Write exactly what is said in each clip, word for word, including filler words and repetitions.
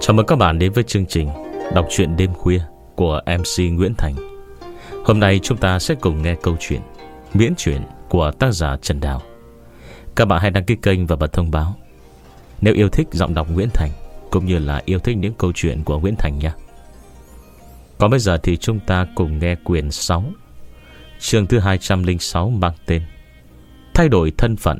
Chào mừng các bạn đến với chương trình đọc truyện đêm khuya của em xê Nguyễn Thành. Hôm nay chúng ta sẽ cùng nghe câu chuyện miễn truyện của tác giả Trần Đào. Các bạn hãy đăng ký kênh và bật thông báo nếu yêu thích giọng đọc Nguyễn Thành, cũng như là yêu thích những câu chuyện của Nguyễn Thành nha. Còn bây giờ thì chúng ta cùng nghe quyển sáu, chương thứ hai trăm lẻ sáu, mang tên Thay đổi thân phận.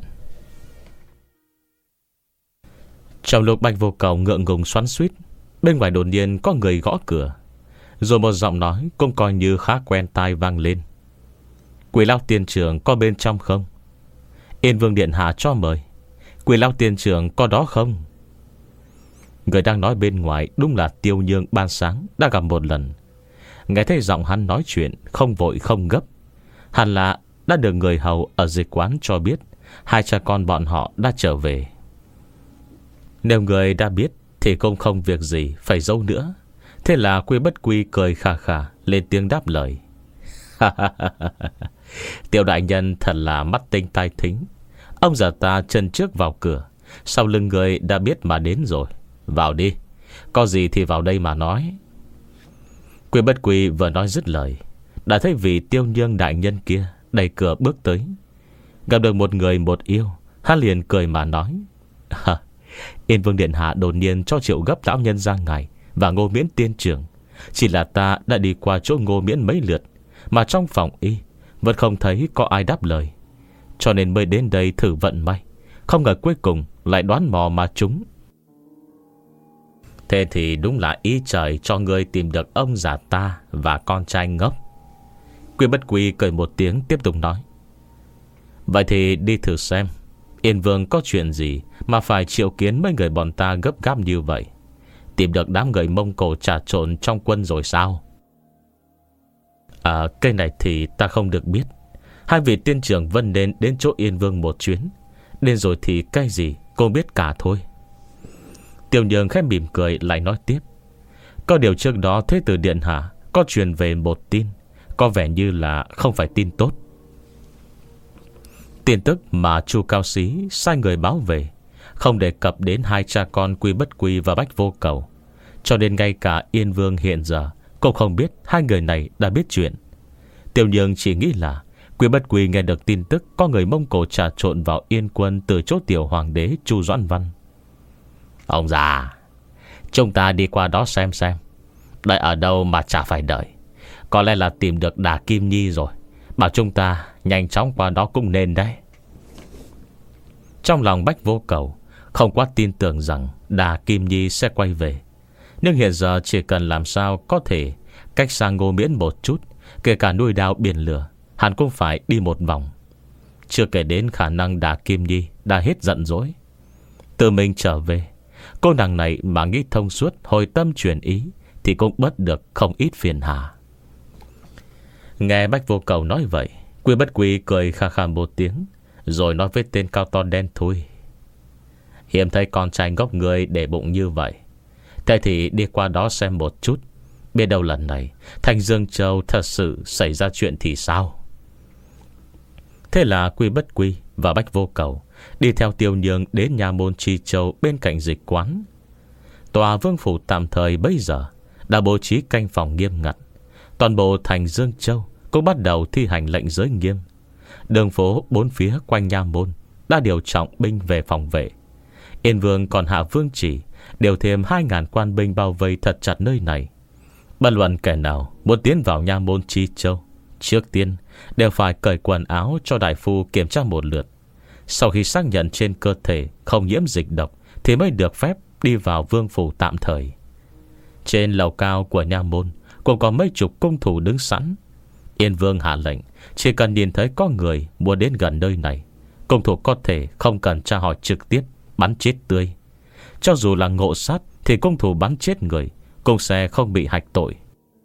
Trong lúc Bạch Vô Cầu ngượng ngùng xoắn xuýt, bên ngoài đột nhiên có người gõ cửa. Rồi một giọng nói cũng coi như khá quen tai vang lên: "Quỷ Lão Tiên Trưởng có bên trong không? Yên Vương điện hạ cho mời. Quỷ Lão Tiên Trưởng có đó không?" Người đang nói bên ngoài đúng là Tiêu Nhương ban sáng đã gặp một lần. Nghe thấy giọng hắn nói chuyện không vội không gấp, hẳn là đã được người hầu ở dịch quán cho biết hai cha con bọn họ đã trở về. Nếu người đã biết thì cũng không việc gì phải giấu nữa. Thế là Quy Bất Quy cười khà khà lên tiếng đáp lời: "Tiểu đại nhân thật là mắt tinh tai thính. Ông già ta chân trước vào cửa, sau lưng người đã biết mà đến rồi. Vào đi, có gì thì vào đây mà nói." Quy Bất Quy vừa nói dứt lời, đã thấy vị Tiêu Nhương đại nhân kia đẩy cửa bước tới. Gặp được một người một yêu, hắn liền cười mà nói: "Yên Vương điện hạ đột nhiên cho triệu gấp lão nhân ra ngài và Ngô Miễn tiên trưởng. Chỉ là ta đã đi qua chỗ Ngô Miễn mấy lượt, mà trong phòng y vẫn không thấy có ai đáp lời, cho nên mới đến đây thử vận may. Không ngờ cuối cùng lại đoán mò mà trúng. Thế thì đúng là ý trời cho ngươi tìm được ông già ta và con trai ngốc." Quy Bất Quy cười một tiếng tiếp tục nói: "Vậy thì đi thử xem Yên Vương có chuyện gì mà phải triệu kiến mấy người bọn ta gấp gáp như vậy. Tìm được đám người Mông Cổ trà trộn trong quân rồi sao?" "À, cái này thì ta không được biết. Hai vị tiên trưởng vân nên đến chỗ Yên Vương một chuyến, đến rồi thì cái gì cô biết cả thôi." Tiêu Nhường khẽ mỉm cười lại nói tiếp: "Có điều trước đó Thế tử điện hạ có truyền về một tin, có vẻ như là không phải tin tốt. Tin tức mà Chu Cao Xí sai người báo về không đề cập đến hai cha con Quy Bất Quy và Bách Vô Cầu, cho nên ngay cả Yên Vương hiện giờ cũng không biết hai người này đã biết chuyện." Tiêu Nhường chỉ nghĩ là Quy Bất Quy nghe được tin tức có người Mông Cổ trà trộn vào Yên quân từ chỗ tiểu hoàng đế Chu Doãn Văn. "Ông già, chúng ta đi qua đó xem xem. Đợi ở đâu mà chả phải đợi. Có lẽ là tìm được Đà Kim Nhi rồi. Bảo chúng ta nhanh chóng qua đó cũng nên đấy." Trong lòng Bách Vô Cầu không quá tin tưởng rằng Đà Kim Nhi sẽ quay về, nhưng hiện giờ chỉ cần làm sao có thể cách sang Ngô Miễn một chút, kể cả núi đao biển lửa, hắn cũng phải đi một vòng. Chưa kể đến khả năng Đà Kim Nhi đã hết giận dỗi, tự mình trở về. Cô nàng này mà nghĩ thông suốt, hồi tâm chuyển ý, thì cũng bớt được không ít phiền hà. Nghe Bách Vô Cầu nói vậy, Quy Bất Quy cười khà khà một tiếng, rồi nói với tên cao to đen thui: "Hiếm thấy con trai ngốc người để bụng như vậy. Thế thì đi qua đó xem một chút, biết đâu lần này Thanh Dương Châu thật sự xảy ra chuyện thì sao?" Thế là Quy Bất Quy và Bách Vô Cầu đi theo Tiêu Nhường đến nhà môn Chi Châu bên cạnh dịch quán. Tòa vương phủ tạm thời bây giờ đã bố trí canh phòng nghiêm ngặt. Toàn bộ thành Dương Châu cũng bắt đầu thi hành lệnh giới nghiêm. Đường phố bốn phía quanh nha môn đã điều trọng binh về phòng vệ. Yên Vương còn hạ vương chỉ điều thêm hai ngàn quan binh bao vây thật chặt nơi này. Bất luận kẻ nào muốn tiến vào nha môn Chi Châu, trước tiên đều phải cởi quần áo cho đại phu kiểm tra một lượt. Sau khi xác nhận trên cơ thể không nhiễm dịch độc thì mới được phép đi vào vương phủ tạm thời. Trên lầu cao của nha môn cũng có mấy chục cung thủ đứng sẵn. Yên Vương hạ lệnh, chỉ cần nhìn thấy có người muốn đến gần nơi này, cung thủ có thể không cần tra hỏi trực tiếp bắn chết tươi. Cho dù là ngộ sát thì cung thủ bắn chết người cũng sẽ không bị hạch tội.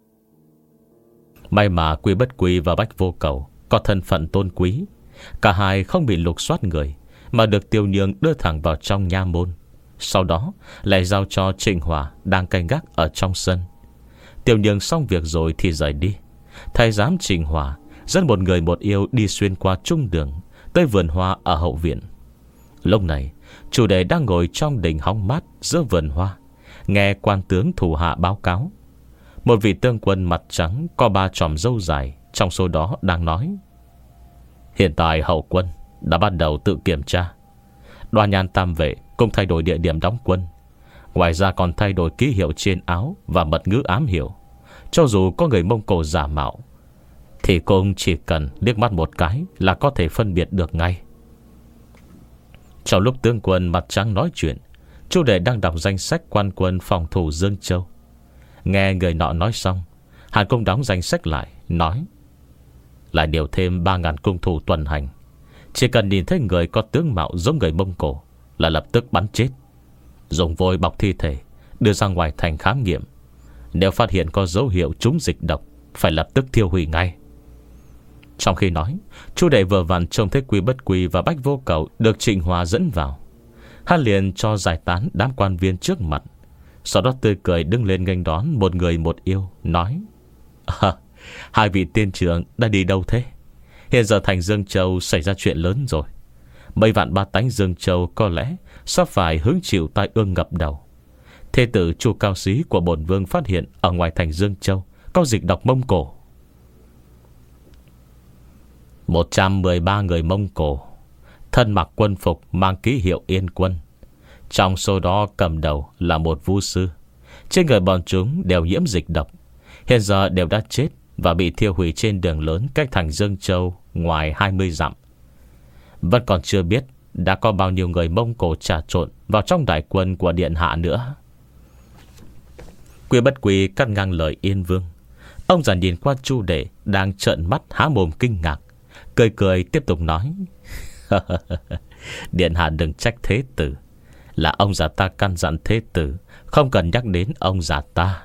May mà Quy Bất Quy và Bách Vô Cầu có thân phận tôn quý, cả hai không bị lục soát người, mà được Tiêu Nhường đưa thẳng vào trong nha môn. Sau đó lại giao cho Trịnh Hòa đang canh gác ở trong sân. Tiêu Nhường xong việc rồi thì rời đi. Thái giám Trịnh Hòa dẫn một người một yêu đi xuyên qua trung đường tới vườn hoa ở hậu viện. Lúc này chủ đề đang ngồi trong đình hóng mát giữa vườn hoa, nghe quan tướng thủ hạ báo cáo, một vị tướng quân mặt trắng có ba chòm râu dài trong số đó đang nói: hiện tại hậu quân đã bắt đầu tự kiểm tra. Đoàn Nhan Tam Vệ cũng thay đổi địa điểm đóng quân. Ngoài ra còn thay đổi ký hiệu trên áo và mật ngữ ám hiệu. Cho dù có người Mông Cổ giả mạo thì cũng chỉ cần liếc mắt một cái là có thể phân biệt được ngay. Trong lúc tướng quân mặt trắng nói chuyện, Chu Đệ đang đọc danh sách quan quân phòng thủ Dương Châu. Nghe người nọ nói xong, Hàn Cung đóng danh sách lại, nói: lại điều thêm ba ngàn cung thủ tuần hành. Chỉ cần nhìn thấy người có tướng mạo giống người Mông Cổ là lập tức bắn chết, dùng vôi bọc thi thể, đưa ra ngoài thành khám nghiệm. Nếu phát hiện có dấu hiệu trúng dịch độc, phải lập tức thiêu hủy ngay. Trong khi nói, Chu Đệ vừa vặn trông thấy Quy Bất Quy và Bách Vô Cầu được Trịnh Hòa dẫn vào. Hắn liền cho giải tán đám quan viên trước mặt, sau đó tươi cười đứng lên nghênh đón một người một yêu, nói: à, hai vị tiên trưởng đã đi đâu thế? Hiện giờ thành Dương Châu xảy ra chuyện lớn rồi. Mấy vạn ba tánh Dương Châu có lẽ sắp phải hứng chịu tai ương ngập đầu. Thê tử Chu Cao Xí của bổn vương phát hiện ở ngoài thành Dương Châu có dịch độc Mông Cổ. Một trăm mười ba người Mông Cổ, thân mặc quân phục mang ký hiệu Yên Quân. Trong số đó cầm đầu là một vu sư. Trên người bọn chúng đều nhiễm dịch độc, hiện giờ đều đã chết và bị thiêu hủy trên đường lớn cách thành Dương Châu ngoài hai mươi dặm. Vẫn còn chưa biết đã có bao nhiêu người Mông Cổ trà trộn vào trong đại quân của điện hạ nữa. Quy Bất Quy cắt ngang lời Yên Vương. Ông già nhìn qua Chu Đệ đang trợn mắt há mồm kinh ngạc, cười cười tiếp tục nói: điện hạ đừng trách thế tử, là ông già ta căn dặn thế tử không cần nhắc đến ông già ta.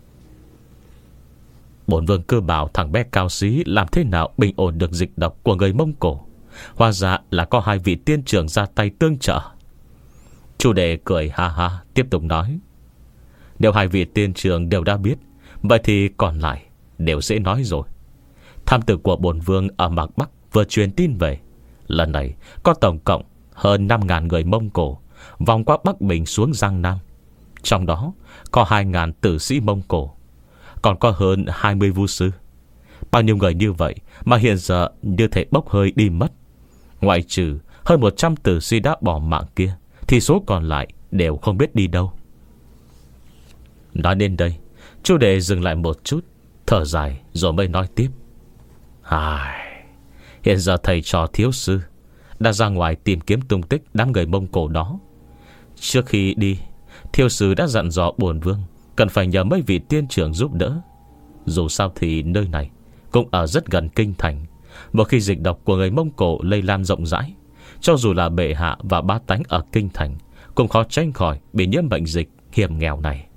Bổn vương cứ bảo thằng bé Cao Xí làm thế nào bình ổn được dịch độc của người Mông Cổ. Hóa ra là có hai vị tiên trưởng ra tay tương trợ. Chu Đệ cười ha ha tiếp tục nói: nếu hai vị tiên trưởng đều đã biết, vậy thì còn lại đều dễ nói rồi. Tham tử của bổn vương ở Mạc Bắc vừa truyền tin về, lần này có tổng cộng hơn năm ngàn người Mông Cổ vòng qua Bắc Bình xuống Giang Nam. Trong đó có hai ngàn tử sĩ Mông Cổ, còn có hơn hai mươi vu sư. Bao nhiêu người như vậy mà hiện giờ như thể bốc hơi đi mất. Ngoại trừ hơn một trăm tử sĩ đã bỏ mạng kia, thì số còn lại đều không biết đi đâu. Nói đến đây, Chu Đệ dừng lại một chút, thở dài rồi mới nói tiếp: Ai... hiện giờ thầy trò thiếu sư đã ra ngoài tìm kiếm tung tích đám người Mông Cổ đó. Trước khi đi, thiếu sư đã dặn dò bổn vương cần phải nhờ mấy vị tiên trưởng giúp đỡ. Dù sao thì nơi này cũng ở rất gần kinh thành. Một khi dịch độc của người Mông Cổ lây lan rộng rãi, cho dù là bệ hạ và bá tánh ở kinh thành cũng khó tránh khỏi bị nhiễm bệnh dịch hiểm nghèo này.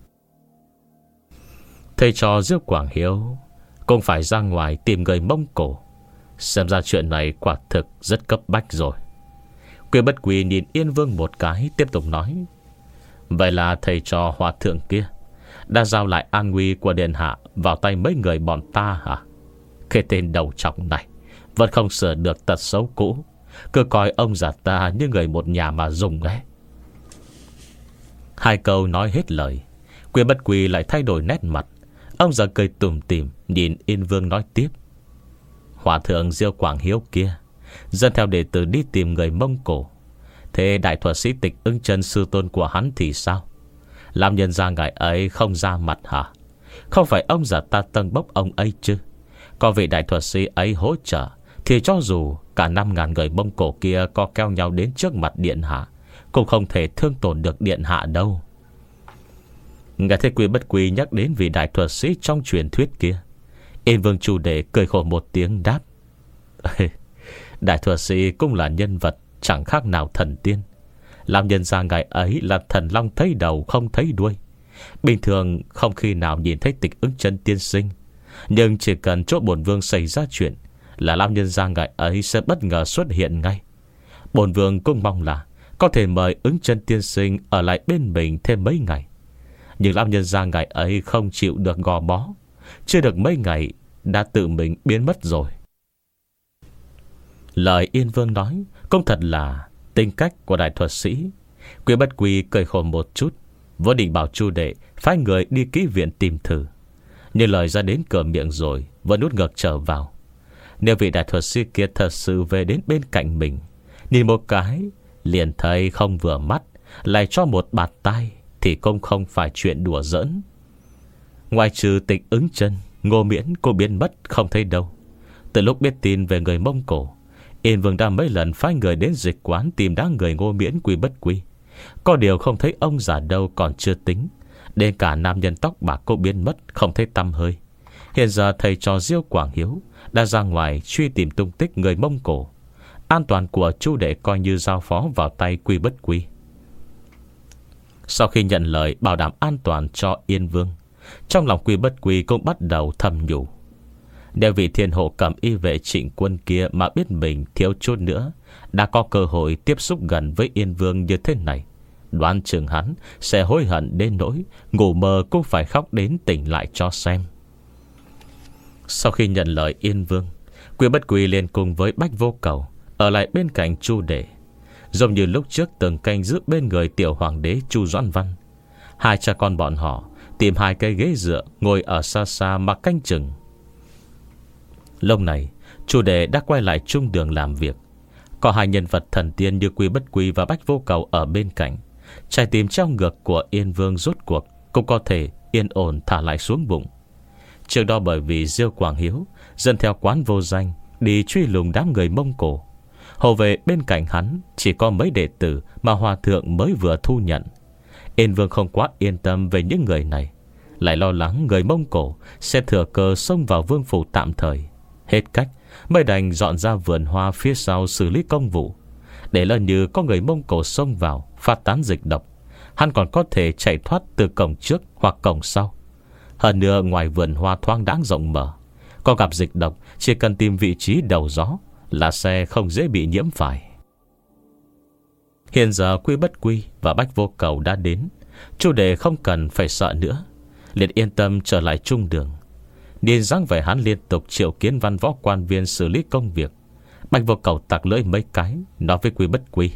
Thầy trò Diêu Quảng Hiếu cũng phải ra ngoài tìm người Mông Cổ. Xem ra chuyện này quả thực rất cấp bách rồi. Quy Bất Quy nhìn Yên Vương một cái, tiếp tục nói: vậy là thầy trò hòa thượng kia đã giao lại an nguy của điện hạ vào tay mấy người bọn ta hả? Cái tên đầu trọc này vẫn không sửa được tật xấu cũ, cứ coi ông già ta như người một nhà mà dùng ấy. Hai câu nói hết lời, Quy Bất Quy lại thay đổi nét mặt. Ông già cười tủm tỉm nhìn Yên Vương nói tiếp: hòa thượng Diêu Quảng Hiếu kia dẫn theo đệ tử đi tìm người Mông Cổ. Thế đại thuật sĩ Tịch Ưng Chân sư tôn của hắn thì sao? Làm nhân ra ngài ấy không ra mặt hả? Không phải ông già ta tân bốc ông ấy chứ? Có vị đại thuật sĩ ấy hỗ trợ thì cho dù cả năm ngàn người Mông Cổ kia có keo nhau đến trước mặt điện hạ cũng không thể thương tổn được điện hạ đâu. Nghe thấy Quy Bất Quy nhắc đến vị đại thuật sĩ trong truyền thuyết kia, Yên Vương Chu Đệ cười khổ một tiếng đáp: đại thuật sĩ cũng là nhân vật chẳng khác nào thần tiên. Làm nhân ra ngài ấy là thần long thấy đầu không thấy đuôi, bình thường không khi nào nhìn thấy Tịch Ưng Chân tiên sinh. Nhưng chỉ cần chỗ bổn vương xảy ra chuyện là làm nhân ra ngài ấy sẽ bất ngờ xuất hiện ngay. Bổn vương cũng mong là có thể mời Ưng Chân tiên sinh ở lại bên mình thêm mấy ngày. Nhưng làm nhân ra ngài ấy không chịu được gò bó, chưa được mấy ngày đã tự mình biến mất rồi. Lời Yên Vương nói cũng thật là tính cách của đại thuật sĩ. Quy Bất Quy cười khổ một chút, Võ định bảo Chu đệ phái người đi kỹ viện tìm thử, nhưng lời ra đến cửa miệng rồi vẫn nuốt ngược trở vào. Nếu vị đại thuật sĩ kia thật sự về đến bên cạnh mình, nhìn một cái liền thấy không vừa mắt, lại cho một bạt tai, thì cũng không phải chuyện đùa giỡn. Ngoài trừ Tịch Ứng Chân, Ngô Miễn cô biến mất không thấy đâu. Từ lúc biết tin về người Mông Cổ, Yên Vương đã mấy lần phái người đến dịch quán tìm đám người Ngô Miễn quy bất quy. Có điều không thấy ông già đâu còn chưa tính, đến cả nam nhân tóc bạc cũng biến mất không thấy tăm hơi. Hiện giờ thầy trò Diêu Quảng Hiếu đã ra ngoài truy tìm tung tích người Mông Cổ. An toàn của Chu đệ coi như giao phó vào tay quy bất quy. Sau khi nhận lời bảo đảm an toàn cho Yên Vương, trong lòng quy bất quy cũng bắt đầu thầm nhủ, nếu vị thiên hộ cầm y vệ Trịnh Quân kia mà biết mình thiếu chút nữa đã có cơ hội tiếp xúc gần với Yên Vương như thế này, đoán chừng hắn sẽ hối hận đến nỗi ngủ mơ cũng phải khóc đến tỉnh lại cho xem. Sau khi nhận lời Yên Vương, quy bất quy liền cùng với Bách Vô Cầu ở lại bên cạnh Chu đệ, giống như lúc trước từng canh giữ bên người tiểu hoàng đế Chu Doãn Văn. Hai cha con bọn họ tìm hai cây ghế dựa ngồi ở xa xa mà canh chừng. Lúc này Chu đệ đã quay lại trung đường làm việc. Có hai nhân vật thần tiên như Quy Bất Quy và Bách Vô Cầu ở bên cạnh, trái tim treo ngược của Yên Vương rốt cuộc cũng có thể yên ổn thả lại xuống bụng. Trước đó bởi vì Diêu Quảng Hiếu dân theo quán vô danh đi truy lùng đám người Mông Cổ, hầu về bên cạnh hắn chỉ có mấy đệ tử mà hòa thượng mới vừa thu nhận. Yên Vương không quá yên tâm về những người này, lại lo lắng người Mông Cổ sẽ thừa cơ xông vào vương phủ tạm thời. Hết cách mới đành dọn ra vườn hoa phía sau xử lý công vụ, để lỡ như có người Mông Cổ xông vào phát tán dịch độc, hắn còn có thể chạy thoát từ cổng trước hoặc cổng sau. Hơn nữa ngoài vườn hoa thoáng đáng rộng mở, có gặp dịch độc chỉ cần tìm vị trí đầu gió là xe không dễ bị nhiễm phải. Hiện giờ Quy Bất Quy và Bách Vô Cầu đã đến, Chu đệ không cần phải sợ nữa, liền yên tâm trở lại trung đường. Điên dáng về hắn liên tục triệu kiến văn võ quan viên xử lý công việc. Bách Vô Cầu tặc lưỡi mấy cái, nói với Quy Bất Quy,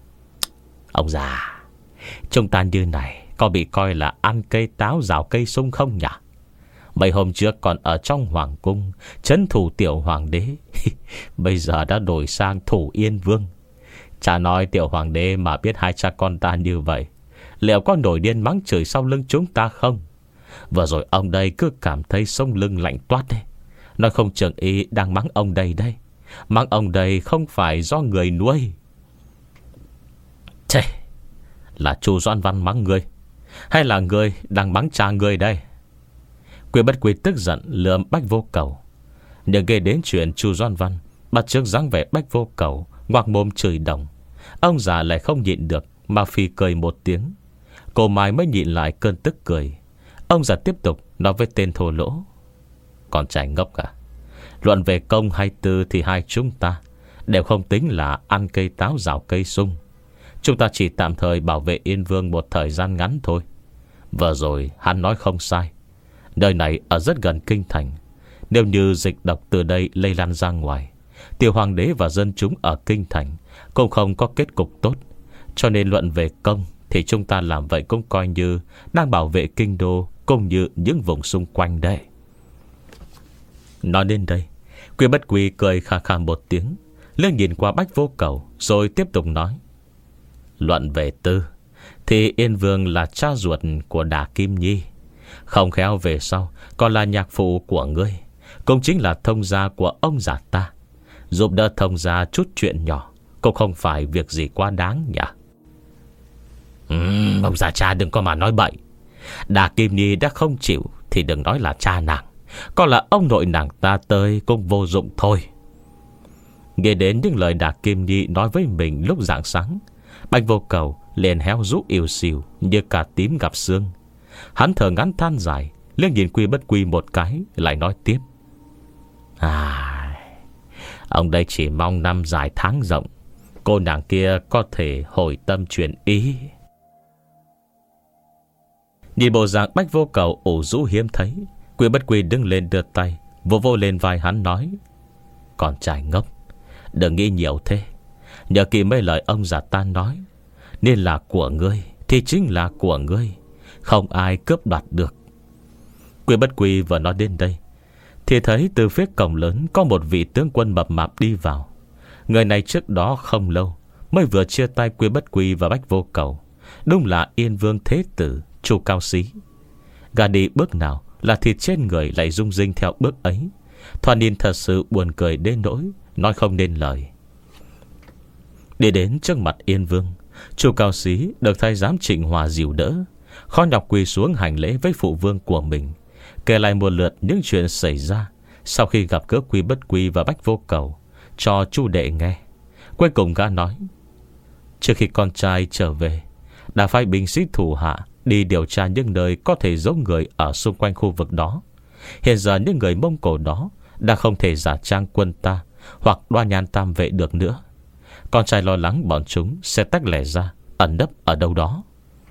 ông già, chúng ta như này có bị coi là ăn cây táo rào cây sung không nhỉ? Mấy hôm trước còn ở trong hoàng cung trấn thủ tiểu hoàng đế, bây giờ đã đổi sang thủ Yên Vương. Chả nói tiểu hoàng đế mà biết hai cha con ta như vậy, liệu có nổi điên mắng chửi sau lưng chúng ta không? Vừa rồi ông đây cứ cảm thấy sống lưng lạnh toát đấy, nói không chừng ý đang mắng ông đây đây. Mắng ông đây không phải do người nuôi. Chê, là Chu Doãn Văn mắng ngươi, hay là ngươi đang mắng cha ngươi đây? Quy Bất Quy tức giận lườm Bách Vô Cầu. Nhưng nghe đến chuyện Chu Doãn Văn bắt chước dáng vẻ Bách Vô Cầu ngoạc mồm chửi đồng, ông già lại không nhịn được mà phi cười một tiếng. Cô Mai mới nhịn lại cơn tức cười. Ông già tiếp tục nói với tên thô lỗ, còn trai ngốc à, luận về công hay tư thì hai chúng ta đều không tính là ăn cây táo rào cây sung. Chúng ta chỉ tạm thời bảo vệ Yên Vương một thời gian ngắn thôi. Vừa rồi hắn nói không sai, nơi này ở rất gần kinh thành. Nếu như dịch độc từ đây lây lan ra ngoài, tiểu hoàng đế và dân chúng ở kinh thành cũng không có kết cục tốt. Cho nên luận về công thì chúng ta làm vậy cũng coi như đang bảo vệ kinh đô cũng như những vùng xung quanh đây. Nói đến đây, Quy Bất Quy cười khà khà một tiếng, liếc nhìn qua Bách Vô Cầu, rồi tiếp tục nói, luận về tư thì Yên Vương là cha ruột của Đả Kim Nhi, không khéo về sau còn là nhạc phụ của ngươi, cũng chính là thông gia của ông già ta. Giúp đỡ thông gia chút chuyện nhỏ cũng không phải việc gì quá đáng nhỉ? uhm, Ông già cha đừng có mà nói bậy. Đả Kim Nhi đã không chịu thì đừng nói là cha nàng, còn là ông nội nàng ta tới cũng vô dụng thôi. Nghe đến những lời Đả Kim Nhi nói với mình lúc rạng sáng, Bách Vô Cầu liền héo rũ yêu xìu như cả tím gặp xương. Hắn thở ngắn than dài, liếc nhìn Quy Bất Quy một cái, lại nói tiếp, à, ông đây chỉ mong năm dài tháng rộng, cô nàng kia có thể hồi tâm chuyển ý. Nhìn bộ dạng Bách Vô Cầu ủ rũ hiếm thấy, Quy Bất Quy đứng lên đưa tay vô vô lên vai hắn nói, con trai ngốc, đừng nghĩ nhiều thế. Nhớ kỹ mấy lời ông già ta nói, nên là của ngươi thì chính là của ngươi, không ai cướp đoạt được. Quy Bất Quy vừa nói đến đây thì thấy từ phía cổng lớn có một vị tướng quân mập mạp đi vào. Người này trước đó không lâu mới vừa chia tay Quy Bất Quy và Bách Vô Cầu. Đúng là Yên Vương Thế Tử Chu Cao Xí. Gà đi bước nào là thịt trên người lại rung rinh theo bước ấy. Thoạt nhìn thật sự buồn cười đến nỗi nói không nên lời. Đi đến trước mặt Yên Vương, Chu Cao Xí được thái giám Trịnh Hòa dìu đỡ, khó nhọc quỳ xuống hành lễ với phụ vương của mình, kể lại một lượt những chuyện xảy ra sau khi gặp gỡ Quy Bất Quy và Bách Vô Cầu cho Chu đệ nghe. Cuối cùng gã nói: trước khi con trai trở về, đã phái binh sĩ thủ hạ đi điều tra những nơi có thể giấu người ở xung quanh khu vực đó. Hiện giờ những người Mông Cổ đó đã không thể giả trang quân ta hoặc Đoan Nhan Tam Vệ được nữa. Con trai lo lắng bọn chúng sẽ tách lẻ ra, ẩn nấp ở đâu đó.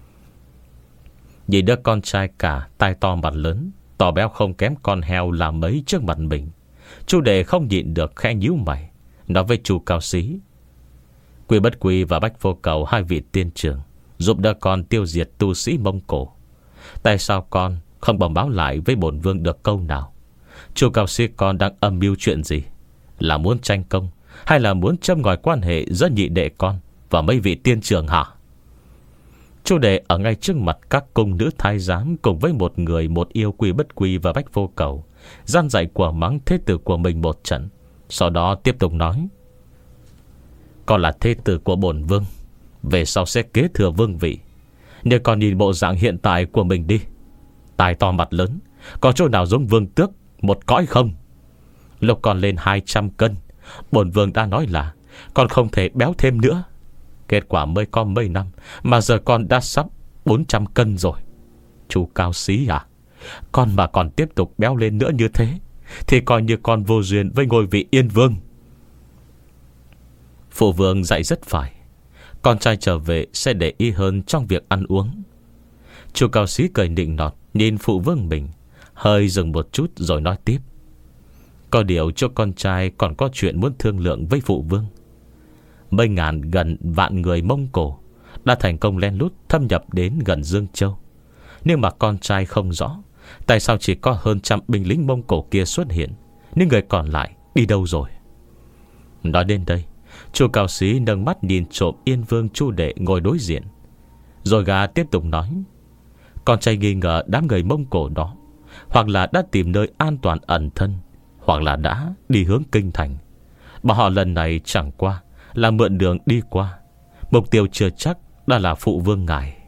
Nhìn đứa con trai cả tai to mặt lớn, tỏ béo không kém con heo làm mấy trước mặt mình, Chu đệ không nhịn được khẽ nhíu mày, nói với Chu Cao Xí: Quy Bất Quy và Bách Vô Cầu, hai vị tiên trưởng, giúp đỡ con tiêu diệt tu sĩ Mông Cổ. Tại sao con không bẩm báo lại với bổn vương được câu nào? Chu Cao Xí con đang âm mưu chuyện gì? Là muốn tranh công, hay là muốn châm ngòi quan hệ giữa nhị đệ con và mấy vị tiên trưởng hả? Chu đệ ở ngay trước mặt các cung nữ thái giám cùng với một người một yêu Quy Bất Quy và Bách Vô Cầu, gian dạy của mắng thế tử của mình một trận. Sau đó tiếp tục nói: con là thế tử của bổn vương, về sau sẽ kế thừa vương vị. Nhưng con nhìn bộ dạng hiện tại của mình đi, tai to mặt lớn, có chỗ nào giống vương tước một cõi không? Lúc còn lên hai trăm cân, bổn vương đã nói là con không thể béo thêm nữa. Kết quả mới có mấy năm mà giờ con đã sắp bốn trăm cân rồi. Chú Cao Xí à, con mà còn tiếp tục béo lên nữa như thế thì coi như con vô duyên với ngôi vị Yên Vương. Phụ vương dạy rất phải, con trai trở về sẽ để ý hơn trong việc ăn uống. Chú Cao Xí cười nịnh nọt nhìn phụ vương mình, hơi dừng một chút rồi nói tiếp: có điều cho con trai còn có chuyện muốn thương lượng với phụ vương. Mấy ngàn gần vạn người Mông Cổ đã thành công len lút thâm nhập đến gần Dương Châu. Nhưng mà con trai không rõ tại sao chỉ có hơn trăm binh lính Mông Cổ kia xuất hiện, nhưng người còn lại đi đâu rồi? Nói đến đây, Chu Cao Xí nâng mắt nhìn trộm Yên Vương Chu đệ ngồi đối diện, rồi gã tiếp tục nói: con trai nghi ngờ đám người Mông Cổ đó hoặc là đã tìm nơi an toàn ẩn thân, hoặc là đã đi hướng kinh thành. Bọn họ lần này chẳng qua là mượn đường đi qua, mục tiêu chưa chắc đã là phụ vương ngài.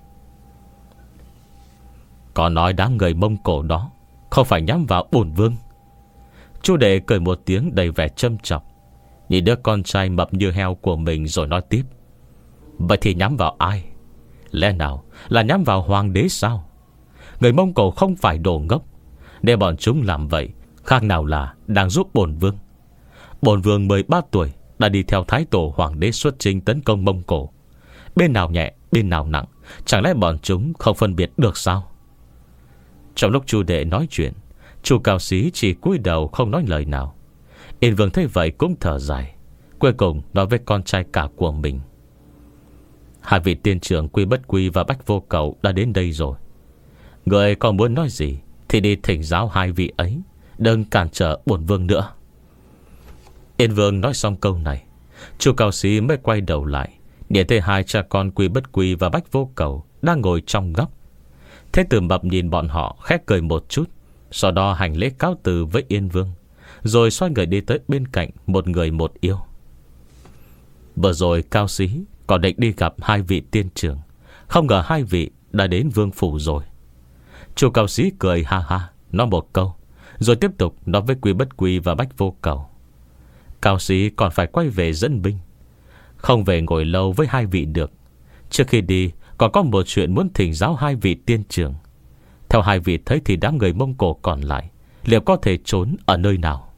Có nói đám người Mông Cổ đó không phải nhắm vào bổn vương? Chu đệ cười một tiếng đầy vẻ châm chọc, nhìn đứa con trai mập như heo của mình rồi nói tiếp: vậy thì nhắm vào ai? Lẽ nào là nhắm vào hoàng đế sao? Người Mông Cổ không phải đồ ngốc, để bọn chúng làm vậy khác nào là đang giúp bổn vương. Bổn vương mười ba tuổi đã đi theo thái tổ hoàng đế xuất chinh tấn công Mông Cổ. Bên nào nhẹ bên nào nặng, chẳng lẽ bọn chúng không phân biệt được sao? Trong lúc Chu đệ nói chuyện, Chu Cao Xí chỉ cúi đầu không nói lời nào. Yên Vương thấy vậy cũng thở dài, cuối cùng nói với con trai cả của mình: hai vị tiên trưởng Quy Bất Quy và Bách Vô Cầu đã đến đây rồi. Người còn muốn nói gì thì đi thỉnh giáo hai vị ấy, đừng cản trở bổn vương nữa. Yên Vương nói xong câu này, Chu Cao Xí mới quay đầu lại, nhìn thấy hai cha con Quy Bất Quy và Bách Vô Cầu đang ngồi trong góc. Thế tử mập nhìn bọn họ khét cười một chút, sau đó hành lễ cáo từ với Yên Vương, rồi xoay người đi tới bên cạnh một người một yêu. Vừa rồi Cao Xí còn định đi gặp hai vị tiên trưởng, không ngờ hai vị đã đến vương phủ rồi. Chu Cao Xí cười ha ha, nói một câu, rồi tiếp tục nói với Quy Bất Quy và Bách Vô Cầu: Cao Xí còn phải quay về dẫn binh, không về ngồi lâu với hai vị được. Trước khi đi còn có một chuyện muốn thỉnh giáo hai vị tiên trưởng. Theo hai vị thấy thì đám người Mông Cổ còn lại liệu có thể trốn ở nơi nào?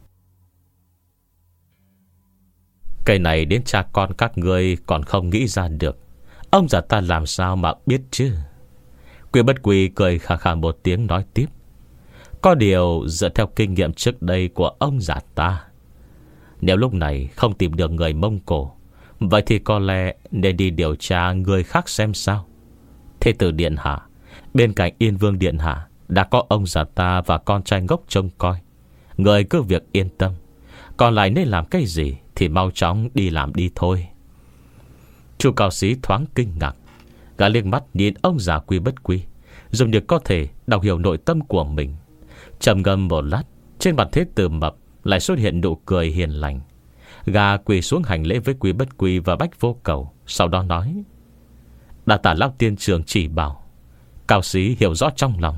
Cái này đến cha con các ngươi còn không nghĩ ra được, ông già ta làm sao mà biết chứ? Quy Bất Quy cười khà khà một tiếng nói tiếp: có điều dựa theo kinh nghiệm trước đây của ông già ta, nếu lúc này không tìm được người Mông Cổ, vậy thì có lẽ nên đi điều tra người khác xem sao. Thế tử điện hạ, Bên cạnh Yên Vương điện hạ đã có ông già ta và con trai ngốc trông coi. Người cứ việc yên tâm, còn lại nên làm cái gì thì mau chóng đi làm đi thôi. Chu Cao Sĩ thoáng kinh ngạc. Gã liếc mắt nhìn ông già Quy Bất Quy, dùng được có thể đọc hiểu nội tâm của mình. Trầm ngâm một lát, trên mặt Thế Tử Mập lại xuất hiện nụ cười hiền lành. Gã quỳ xuống hành lễ với Quy Bất Quy và Bách Vô Cầu, sau đó nói: đa tạ lão tiên trưởng chỉ bảo, Cao Sĩ hiểu rõ trong lòng.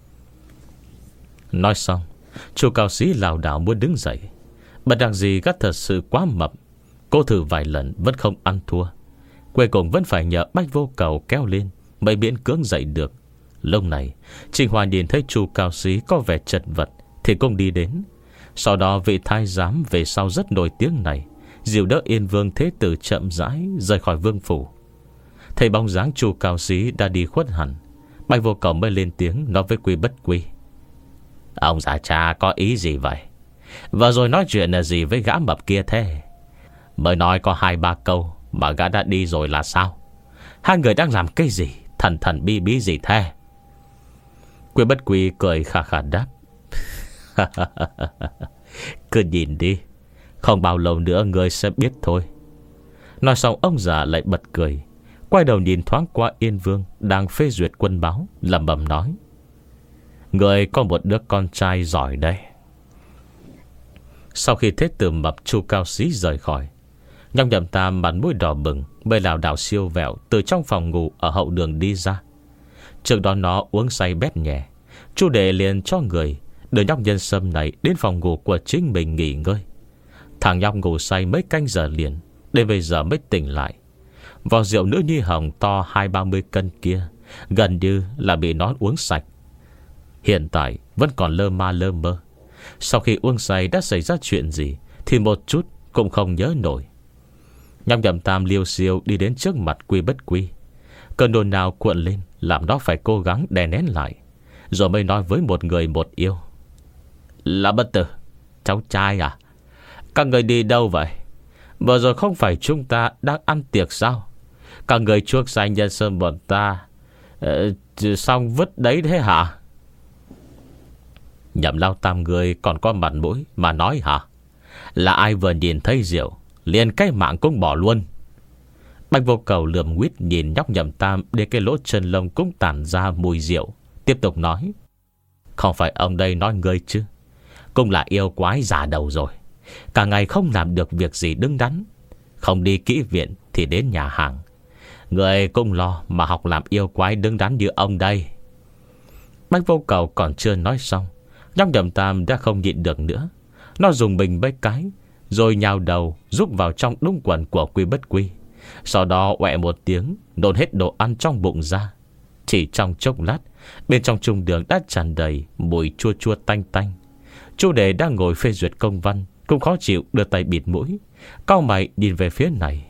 Nói xong, Chu Cao Sĩ lảo đảo muốn đứng dậy. Bất đắc dĩ gã thật sự quá mập, cô thử vài lần vẫn không ăn thua. Cuối cùng vẫn phải nhờ Bách Vô Cầu kéo lên mới miễn cưỡng dậy được. Lúc này Trình Hòa nhìn thấy Chu Cao Sĩ có vẻ chật vật thì cũng đi đến. Sau đó vị thái giám về sau rất nổi tiếng này dìu đỡ Yên Vương Thế Tử chậm rãi rời khỏi vương phủ. Thấy bóng dáng Chu Cao Sĩ đã đi khuất hẳn, Bách Vô Cầu mới lên tiếng nói với Quy Bất Quy: ông già cha có ý gì vậy? Vừa rồi nói chuyện là gì với gã mập kia thế? Mới nói có hai ba câu mà gã đã đi rồi là sao? Hai người đang làm cái gì thần thần bí bí gì thế? Quy Bất Quy cười khà khà đáp: cứ nhìn đi, không bao lâu nữa ngươi sẽ biết thôi. Nói xong ông già lại bật cười, quay đầu nhìn thoáng qua Yên Vương đang phê duyệt quân báo, lẩm bẩm nói: người có một đứa con trai giỏi đây. Sau khi Thế Tử Mập Chu Cao Sĩ rời khỏi, Nhong Nhậm Tam mặt mũi đỏ bừng mới lảo đảo siêu vẹo từ trong phòng ngủ ở hậu đường đi ra. Trước đó nó uống say bét nhẹ, Chu Đệ liền cho người đưa nhóc nhân sâm này đến phòng ngủ của chính mình nghỉ ngơi. Thằng nhóc ngủ say mấy canh giờ liền, đến bây giờ mới tỉnh lại. Vò rượu nữ nhi hồng to hai ba mươi cân kia gần như là bị nó uống sạch. Hiện tại vẫn còn lơ ma lơ mơ. Sau khi uống say đã xảy ra chuyện gì thì một chút cũng không nhớ nổi. Nhóc Nhậm Tam liêu xiêu đi đến trước mặt Quy Bất Quy. Cơn đồn nào cuộn lên làm nó phải cố gắng đè nén lại, rồi mới nói với một người một yêu: là Bất Tử, cháu trai à, các người đi đâu vậy? Vừa rồi không phải chúng ta đang ăn tiệc sao? Các người chuốc say nhân sâm bọn ta ờ, xong vứt đấy thế hả? Nhậm Lao Tam người còn có mặt mũi mà nói hả? Là ai vừa nhìn thấy rượu liền cái mạng cũng bỏ luôn. Bạch Vô Cầu lườm nguyết nhìn nhóc Nhậm Tam đến cái lỗ chân lông cũng tản ra mùi rượu, tiếp tục nói: không phải ông đây nói ngươi chứ? Cũng là yêu quái già đầu rồi, cả ngày không làm được việc gì đứng đắn, không đi kỹ viện thì đến nhà hàng. Người cũng lo mà học làm yêu quái đứng đắn như ông đây. Bạch Vô Cầu còn chưa nói xong, nhóc Nhậm Tam đã không nhịn được nữa. Nó dùng mình mấy cái rồi nhào đầu rúc vào trong đũng quần của Quy Bất Quy. Sau đó quẹ một tiếng nôn hết đồ ăn trong bụng ra. Chỉ trong chốc lát, bên trong trung đường đã tràn đầy mùi chua chua tanh tanh. Chu Đệ đang ngồi phê duyệt công văn cũng khó chịu đưa tay bịt mũi, cau mày nhìn về phía này.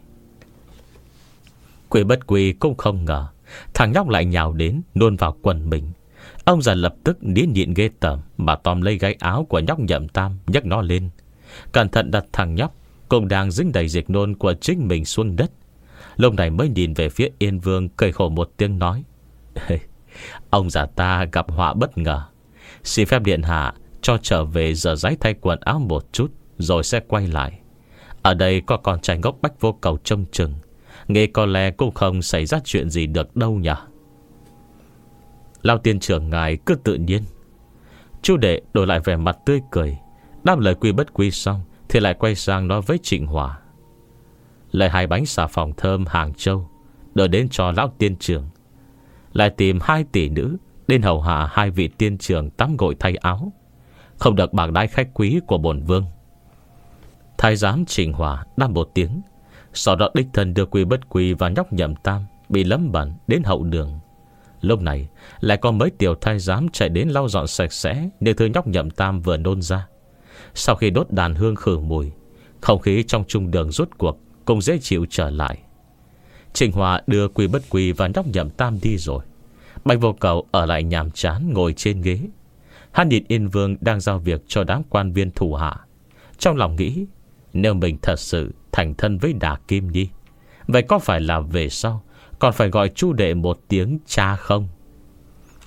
Quy Bất Quy cũng không ngờ thằng nhóc lại nhào đến nôn vào quần mình. Ông già lập tức nín nhịn ghê tởm mà tóm lấy gáy áo của nhóc Nhậm Tam, nhấc nó lên, cẩn thận đặt thằng nhóc cũng đang dính đầy dịch nôn của chính mình xuống đất. Lúc này mới nhìn về phía Yên Vương, cười khổ một tiếng nói: ông già ta gặp họa bất ngờ, xin phép điện hạ cho trở về rửa ráy thay quần áo một chút rồi sẽ quay lại. Ở đây có con trai ngốc Bách Vô Cầu trông chừng, nghĩ có lẽ cũng không xảy ra chuyện gì được đâu nhỉ. Lao tiên trưởng ngài cứ tự nhiên. Chu Đệ đổi lại vẻ mặt tươi cười, đáp lời Quy Bất Quy xong thì lại quay sang nói với Trịnh Hòa: lấy hai bánh xà phòng thơm Hàng Châu đưa đến cho lão tiên trưởng, lại tìm hai tỷ nữ đến hầu hạ hai vị tiên trưởng tắm gội thay áo, không được bạc đãi khách quý của bổn vương. Thái giám Trịnh Hòa đáp một tiếng, sau đó đích thân đưa Quy Bất Quy và nhóc Nhậm Tam bị lấm bẩn đến hậu đường. Lúc này lại có mấy tiểu thái giám chạy đến lau dọn sạch sẽ những thứ nhóc Nhậm Tam vừa nôn ra. Sau khi đốt đàn hương khử mùi, không khí trong trung đường rốt cuộc cũng dễ chịu trở lại. Trịnh Hòa đưa Quy Bất Quy và nhóc Nhậm Tam đi rồi. Bạch Vô Cầu ở lại nhàm chán ngồi trên ghế. Hắn nhìn Yên Vương đang giao việc cho đám quan viên thủ hạ, trong lòng nghĩ: nếu mình thật sự thành thân với Đà Kim Nhi, vậy có phải là về sau còn phải gọi Chu Đệ một tiếng cha không?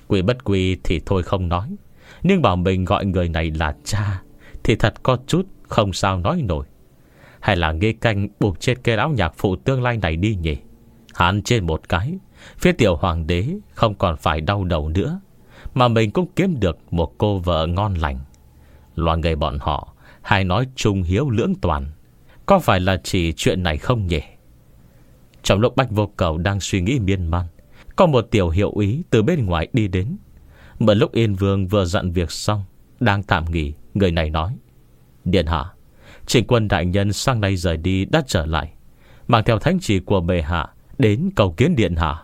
Quy bất quy thì thôi không nói, nhưng bảo mình gọi người này là cha thì thật có chút không sao nói nổi. Hay là Nghê Canh buộc chết cái lão nhạc phụ tương lai này đi nhỉ? Hắn trên một cái, phía tiểu hoàng đế không còn phải đau đầu nữa, mà mình cũng kiếm được một cô vợ ngon lành. Loài người bọn họ hay nói trung hiếu lưỡng toàn, có phải là chỉ chuyện này không nhỉ? Trong lúc Bách Vô Cầu đang suy nghĩ miên man, có một tiểu hiệu úy từ bên ngoài đi đến. Mà lúc Yên Vương vừa dặn việc xong, đang tạm nghỉ, người này nói: Điện hạ, Trịnh Quân đại nhân sang nay rời đi đã trở lại, mang theo thánh chỉ của bệ hạ đến cầu kiến điện hạ.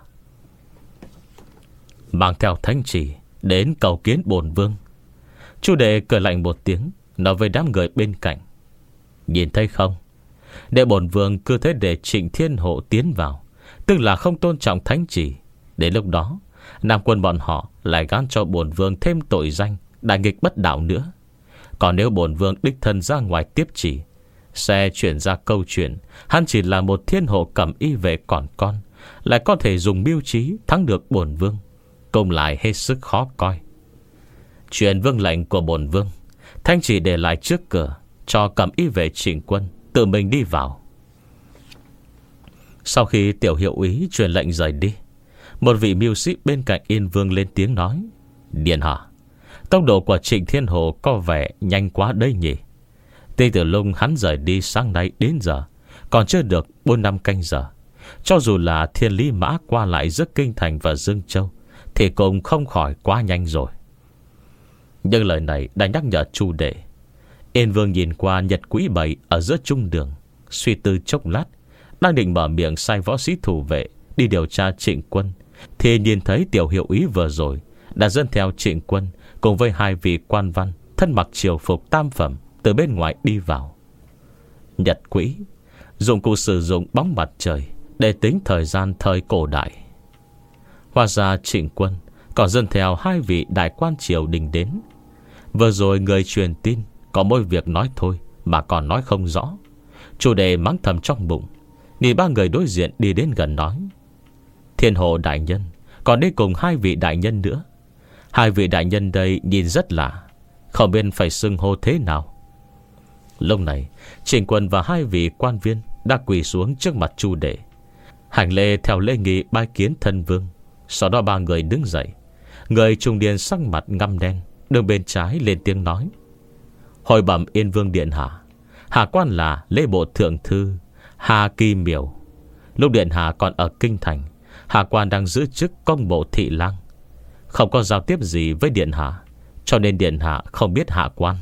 Mang theo thánh chỉ đến cầu kiến bổn vương. Chu đệ cười lạnh một tiếng, nói với đám người bên cạnh: Nhìn thấy không, để bổn vương cứ thế để Trịnh Thiên Hộ tiến vào, tức là không tôn trọng thánh chỉ. Đến lúc đó Nam quân bọn họ lại gán cho bổn vương thêm tội danh đại nghịch bất đạo nữa. Còn nếu bổn vương đích thân ra ngoài tiếp chỉ, sẽ chuyển ra câu chuyện hắn chỉ là một thiên hộ cẩm y vệ còn con, lại có thể dùng mưu trí thắng được bổn vương, công lại hết sức khó coi. Chuyện vương lệnh của bổn vương, thanh chỉ để lại trước cửa, cho cẩm y vệ Trịnh Quân tự mình đi vào. Sau khi tiểu hiệu úy truyền lệnh rời đi, một vị mưu sĩ bên cạnh Yên Vương lên tiếng nói: Điện hạ, tốc độ của Trịnh Thiên Hồ có vẻ nhanh quá đây nhỉ? Từ từ lúc hắn rời đi sáng nay đến giờ còn chưa được bốn năm canh giờ. Cho dù là thiên lý mã qua lại giữa Kinh Thành và Dương Châu thì cũng không khỏi quá nhanh rồi. Nhưng lời này đã nhắc nhở Chu đệ. Yên Vương nhìn qua nhật quỹ bảy ở giữa trung đường, suy tư chốc lát, đang định mở miệng sai võ sĩ thủ vệ đi điều tra Trịnh Quân, thì nhìn thấy tiểu hiệu úy vừa rồi đã dẫn theo Trịnh Quân cùng với hai vị quan văn thân mặc triều phục tam phẩm từ bên ngoài đi vào. Nhật quỹ, dụng cụ sử dụng bóng mặt trời để tính thời gian thời cổ đại. Hóa ra Trịnh Quân còn dẫn theo hai vị đại quan triều đình đến. Vừa rồi người truyền tin có mỗi việc nói thôi mà còn nói không rõ. Chủ đề mắng thầm trong bụng, nhìn ba người đối diện đi đến gần nói: Thiên Hộ đại nhân còn đi cùng hai vị đại nhân nữa. Hai vị đại nhân đây nhìn rất lạ, không biết phải xưng hô thế nào. Lúc này Trịnh Quân và hai vị quan viên đã quỳ xuống trước mặt Chu đệ, hành lễ theo lễ nghi bái kiến thân vương. Sau đó ba người đứng dậy. Người trung niên sắc mặt ngăm đen đứng bên trái lên tiếng nói: Hồi bẩm Yên Vương điện hạ, hạ quan là lễ bộ thượng thư Hà Kỳ Miểu. Lúc điện hạ còn ở Kinh Thành, hạ quan đang giữ chức công bộ thị lang, không có giao tiếp gì với điện hạ, cho nên điện hạ không biết hạ quan.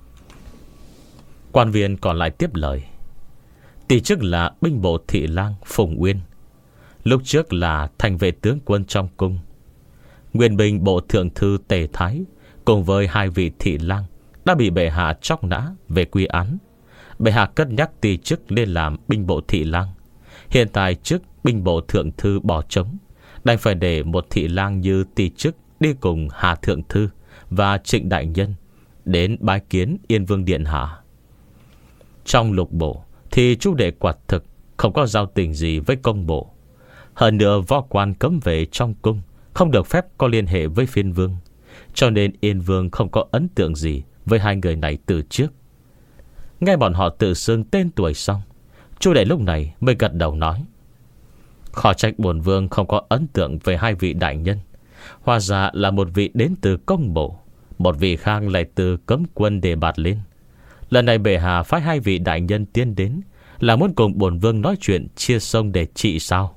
Quan viên còn lại tiếp lời: Tỷ chức là binh bộ thị lang Phùng Uyên, lúc trước là thành vệ tướng quân trong cung. Nguyên binh bộ thượng thư Tề Thái cùng với hai vị thị lang đã bị bệ hạ chóc nã về quy án. Bệ hạ cất nhắc tỷ chức lên làm binh bộ thị lang. Hiện tại chức binh bộ thượng thư bỏ trống, đành phải để một thị lang như tỷ chức đi cùng Hà thượng thư và Trịnh đại nhân đến bái kiến Yên Vương điện hạ. Trong lục bộ thì Chu đệ quả thực không có giao tình gì với công bộ. Hơn nữa võ quan cấm vệ trong cung không được phép có liên hệ với phiên vương, cho nên Yên Vương không có ấn tượng gì với hai người này từ trước. Nghe bọn họ tự xưng tên tuổi xong, Chu đệ lúc này mới gật đầu nói: Khó trách bổn vương không có ấn tượng về hai vị đại nhân. Hóa ra là một vị đến từ công bộ, một vị khác lại từ cấm quân Đề Bạt lên. Lần này bệ hạ phái hai vị đại nhân tiến đến là muốn cùng bổn vương nói chuyện chia sông để trị sao?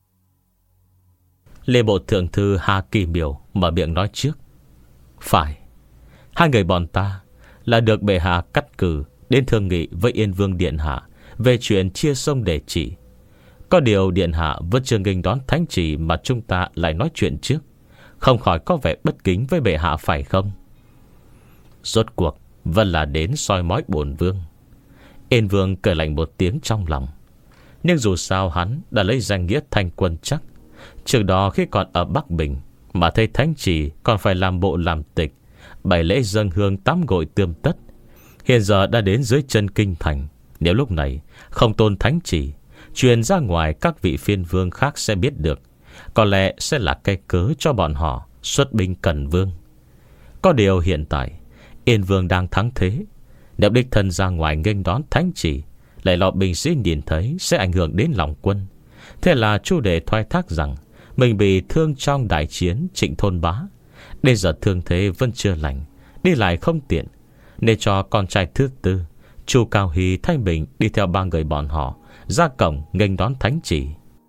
Lê bộ thượng thư Hà Kỳ Miểu mở miệng nói trước: Phải, hai người bọn ta là được bệ hạ cắt cử đến thương nghị với Yên Vương điện hạ về chuyện chia sông để trị. Có điều điện hạ vẫn chưa nghênh đón thánh chỉ mà chúng ta lại nói chuyện trước, không khỏi có vẻ bất kính với bệ hạ phải không? Rốt cuộc vẫn là đến soi mói bổn vương. Yên Vương cười lạnh một tiếng trong lòng. Nhưng dù sao hắn đã lấy danh nghĩa thành quân chắc. Trước đó khi còn ở Bắc Bình mà thấy thánh chỉ còn phải làm bộ làm tịch, bày lễ dâng hương tắm gội tươm tất. Hiện giờ đã đến dưới chân Kinh Thành, nếu lúc này không tôn thánh chỉ, truyền ra ngoài các vị phiên vương khác sẽ biết được, có lẽ sẽ là cái cớ cho bọn họ xuất binh cần vương. Có điều hiện tại Yên Vương đang thắng thế, nếu đích thân ra ngoài nghênh đón thánh chỉ, lại lo binh sĩ nhìn thấy sẽ ảnh hưởng đến lòng quân. Thế là Chu Đệ thoái thác rằng mình bị thương trong đại chiến Trịnh Thôn Bá, đến giờ thương thế vẫn chưa lành, đi lại không tiện, nên cho con trai thứ tư Chu Cao Hy thay mình đi theo ba người bọn họ ra cổng nghênh đón thánh chỉ.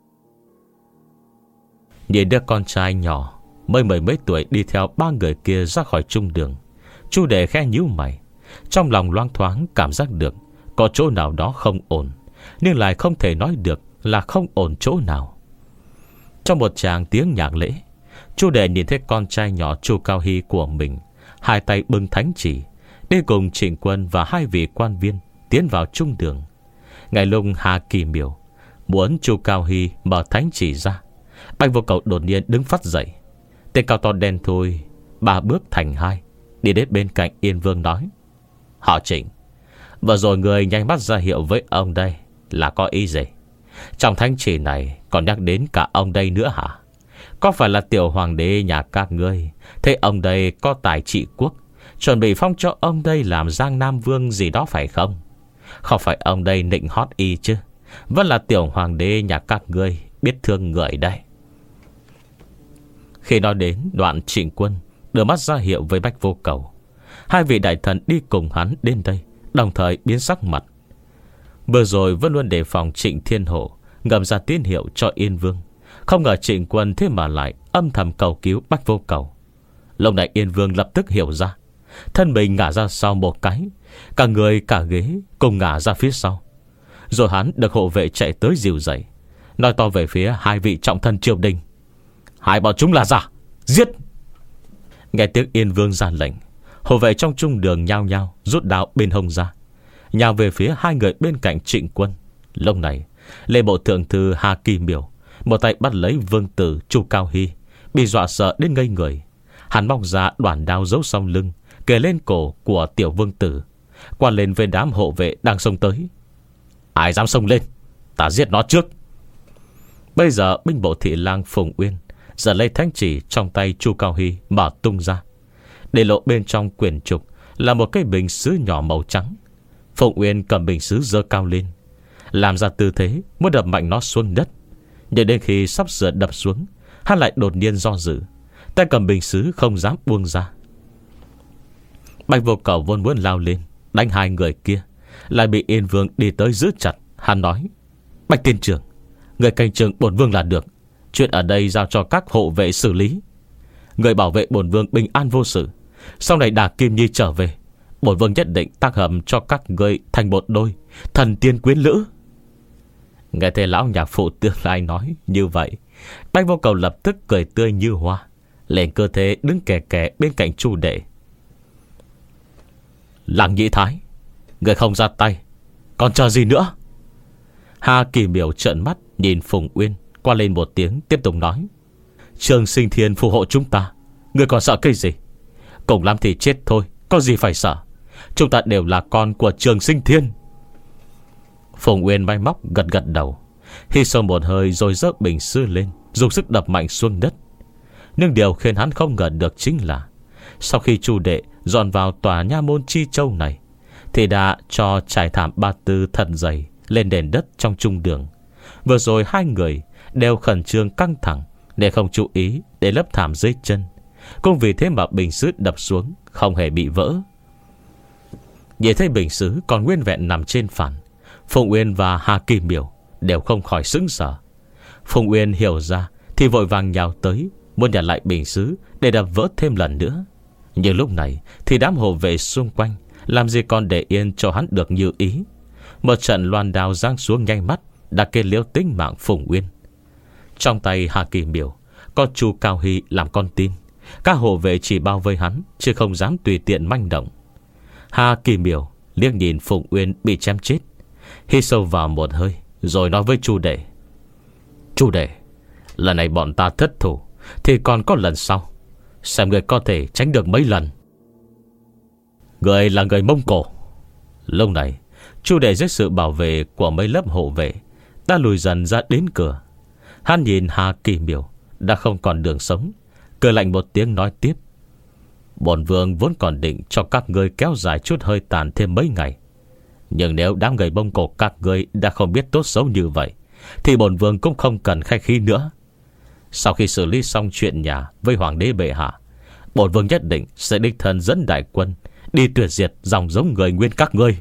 Nhìn đứa con trai nhỏ mới mười mấy tuổi đi theo ba người kia ra khỏi trung đường, Chu Đệ khẽ nhíu mày, trong lòng loang thoáng cảm giác được có chỗ nào đó không ổn, nhưng lại không thể nói được là không ổn chỗ nào. Trong một tràng tiếng nhạc lễ, Chu Đệ nhìn thấy con trai nhỏ Chu Cao Hy của mình hai tay bưng thánh chỉ, đi cùng Trịnh Quân và hai vị quan viên tiến vào trung đường. Ngày lúc Hà Kỳ Miểu muốn Chu Cao Hy mở thánh chỉ ra, Bạch Vô Cầu đột nhiên đứng phát dậy. Tên cao to đen thui ba bước thành hai, đi đến bên cạnh Yên Vương nói: Họ Trịnh, vừa rồi người nhanh mắt ra hiệu với ông đây là có ý gì? Trong thánh chỉ này còn nhắc đến cả ông đây nữa hả? Có phải là tiểu hoàng đế nhà các ngươi thấy ông đây có tài trị quốc, chuẩn bị phong cho ông đây làm Giang Nam Vương gì đó phải không? Không phải ông đây nịnh hót y chứ? Vẫn là tiểu hoàng đế nhà các ngươi biết thương người đây. Khi nói đến đoạn, Trịnh Quân đưa mắt ra hiệu với Bách Vô Cầu. Hai vị đại thần đi cùng hắn đến đây đồng thời biến sắc mặt. Vừa rồi vẫn luôn đề phòng Trịnh Thiên Hổ ngầm ra tín hiệu cho Yên Vương, không ngờ Trịnh Quân thế mà lại âm thầm cầu cứu Bách Vô Cầu. Lúc này Yên Vương lập tức hiểu ra, thân mình ngả ra sau một cái, cả người cả ghế cùng ngả ra phía sau. Rồi hắn được hộ vệ chạy tới dìu dậy, nói to về phía hai vị trọng thân triều đình: Hai bọn chúng là giả, giết! Nghe tiếng Yên Vương ra lệnh, hộ vệ trong trung đường nhao nhao rút đao bên hông ra, nhào về phía hai người bên cạnh Trịnh Quân. Lúc này Lê Bộ Thượng Thư Hà Kỳ Miểu một tay bắt lấy vương tử Chu Cao Hy, bị dọa sợ đến ngây người. Hắn móc ra đoạn đao giấu sau lưng, kề lên cổ của tiểu vương tử, qua lên với đám hộ vệ đang xông tới. Ai dám xông lên, ta giết nó trước. Bây giờ binh bộ thị lang Phùng Uyên giờ lấy thánh chỉ trong tay Chu Cao Hy mở tung ra, để lộ bên trong quyển trục là một cái bình sứ nhỏ màu trắng. Phùng Uyên cầm bình sứ giơ cao lên, làm ra tư thế muốn đập mạnh nó xuống đất. Nhưng đến khi sắp sửa đập xuống, hắn lại đột nhiên do dự, tay cầm bình sứ không dám buông ra. Bạch Vô Cầu vốn muốn lao lên đánh hai người kia, lại bị Yên Vương đi tới giữ chặt. Hắn nói: Bạch tiên trưởng, người canh chừng bổn vương là được, chuyện ở đây giao cho các hộ vệ xử lý. Người bảo vệ bổn vương bình an vô sự, sau này Đà Kim Nhi trở về, bổn vương nhất định tác hợp cho các người thành một đôi thần tiên quyến lữ. Nghe thấy lão nhạc phụ tương lai nói như vậy, Bạch Vô Cầu lập tức cười tươi như hoa, lên cơ thế đứng kè kè bên cạnh Chu Đệ. Lăng Nhĩ Thái, người không ra tay còn chờ gì nữa? Hà Kỳ Miểu trợn mắt nhìn Phùng Uyên, qua lên một tiếng tiếp tục nói: Trường Sinh Thiên phù hộ chúng ta, người còn sợ cái gì? Cùng lắm thì chết thôi, có gì phải sợ. Chúng ta đều là con của Trường Sinh Thiên. Phùng Uyên máy móc gật gật đầu, hít sâu một hơi rồi rớt bình sứ lên, dùng sức đập mạnh xuống đất. Nhưng điều khiến hắn không ngờ được chính là sau khi Chu Đệ dọn vào tòa nha môn Chi Châu này, thì đã cho trải thảm ba tư thật dày lên nền đất trong trung đường. Vừa rồi hai người đều khẩn trương căng thẳng để không chú ý để lấp thảm dưới chân, cũng vì thế mà bình sứ đập xuống không hề bị vỡ. Nhìn thấy bình sứ còn nguyên vẹn nằm trên phản, Phùng Uyên và Hà Kỳ Miểu đều không khỏi sững sờ. Phùng Uyên hiểu ra thì vội vàng nhào tới, muốn nhặt lại bình sứ để đập vỡ thêm lần nữa. Nhưng lúc này thì đám hộ vệ xung quanh làm gì còn để yên cho hắn được như ý. Một trận loan đao giáng xuống nhanh mắt đã kết liễu tính mạng Phùng Uyên. Trong tay Hà Kỳ Miểu có Chu Cao Hy làm con tin, các hộ vệ chỉ bao vây hắn, chứ không dám tùy tiện manh động. Hà Kỳ Miểu liếc nhìn Phùng Uyên bị chém chết, hít sâu vào một hơi, rồi nói với Chu Đệ: Chu Đệ, lần này bọn ta thất thủ thì còn có lần sau, xem người có thể tránh được mấy lần. Người là người Mông Cổ. Lúc này Chu Đệ dưới sự bảo vệ của mấy lớp hộ vệ đã lùi dần ra đến cửa. Hắn nhìn Hà Kỳ Miểu đã không còn đường sống, cười lạnh một tiếng nói tiếp: Bổn vương vốn còn định cho các ngươi kéo dài chút hơi tàn thêm mấy ngày, nhưng nếu đám người Mông Cổ các ngươi đã không biết tốt xấu như vậy, thì bổn vương cũng không cần khách khí nữa. Sau khi xử lý xong chuyện nhà với hoàng đế bệ hạ, bổn vương nhất định sẽ đích thân dẫn đại quân đi tuyệt diệt dòng giống người Nguyên các ngươi.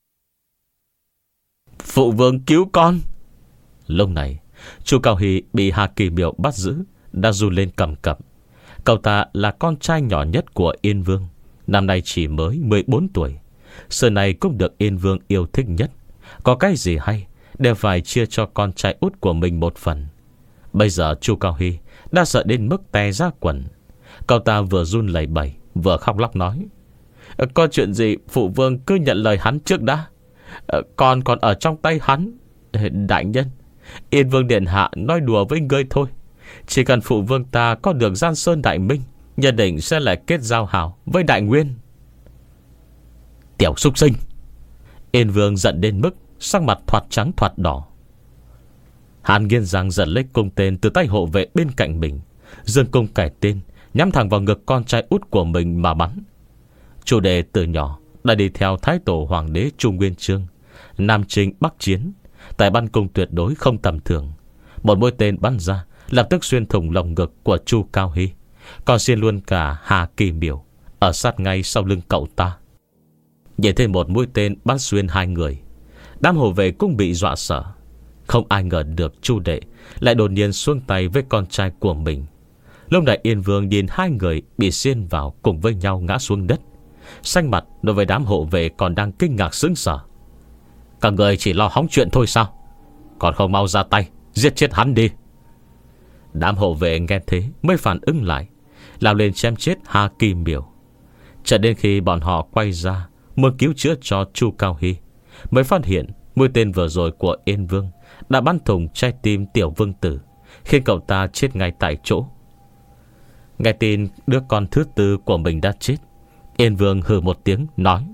Phụ vương cứu con. Lúc này Chu Cao Hy bị Hà Kỳ Miểu bắt giữ, đã run lên cầm cập. Cậu ta là con trai nhỏ nhất của Yên Vương, năm nay chỉ mới mười bốn tuổi. Sự này cũng được Yên Vương yêu thích nhất. Có cái gì hay đều phải chia cho con trai út của mình một phần. Bây giờ Chu Cao Hy đã sợ đến mức tè ra quần. Cậu ta vừa run lẩy bẩy vừa khóc lóc nói: Có chuyện gì phụ vương cứ nhận lời hắn trước đã. Con còn ở trong tay hắn. Đại nhân, Yên Vương điện hạ nói đùa với ngươi thôi. Chỉ cần phụ vương ta có được Giang Sơn Đại Minh, nhất định sẽ lại kết giao hảo với Đại Nguyên. Tiểu súc sinh. Yên Vương giận đến mức sắc mặt thoạt trắng thoạt đỏ. Hàn nghiến răng giật lấy cung tên từ tay hộ vệ bên cạnh mình, dương cung cải tên nhắm thẳng vào ngực con trai út của mình mà bắn. Chu Đệ từ nhỏ đã đi theo Thái Tổ Hoàng đế Trung Nguyên Chương, Nam Chinh Bắc Chiến, tại bắn cung tuyệt đối không tầm thường. Một mũi tên bắn ra lập tức xuyên thủng lồng ngực của Chu Cao Hy, còn xuyên luôn cả Hà Kỳ Miểu ở sát ngay sau lưng cậu ta. Nhìn thấy một mũi tên bắn xuyên hai người, đám hộ vệ cũng bị dọa sợ. Không ai ngờ được Chu Đệ lại đột nhiên xuống tay với con trai của mình. Lúc này Yên Vương nhìn hai người bị xiên vào cùng với nhau ngã xuống đất, xanh mặt đối với đám hộ vệ còn đang kinh ngạc sững sờ. Các người chỉ lo hóng chuyện thôi sao? Còn không mau ra tay giết chết hắn đi. Đám hộ vệ nghe thế mới phản ứng lại, lao lên chém chết Hà Kỳ Miểu. Cho đến khi bọn họ quay ra muốn cứu chữa cho Chu Cao Hy, mới phát hiện mũi tên vừa rồi của Yên Vương đã bắn thủng trái tim tiểu vương tử, khiến cậu ta chết ngay tại chỗ. Nghe tin đứa con thứ tư của mình đã chết, Yên Vương hừ một tiếng nói: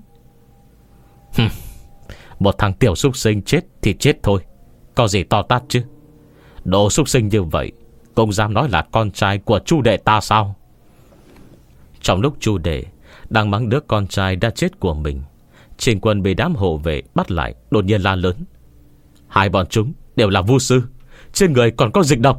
Một thằng tiểu súc sinh chết thì chết thôi, có gì to tát chứ. Đồ súc sinh như vậy cũng dám nói là con trai của Chu Đệ ta sao? Trong lúc Chu Đệ đang mắng đứa con trai đã chết của mình, Trình Quân bị đám hộ vệ bắt lại, đột nhiên la lớn: Hai bọn chúng đều là vu sư, trên người còn có dịch độc.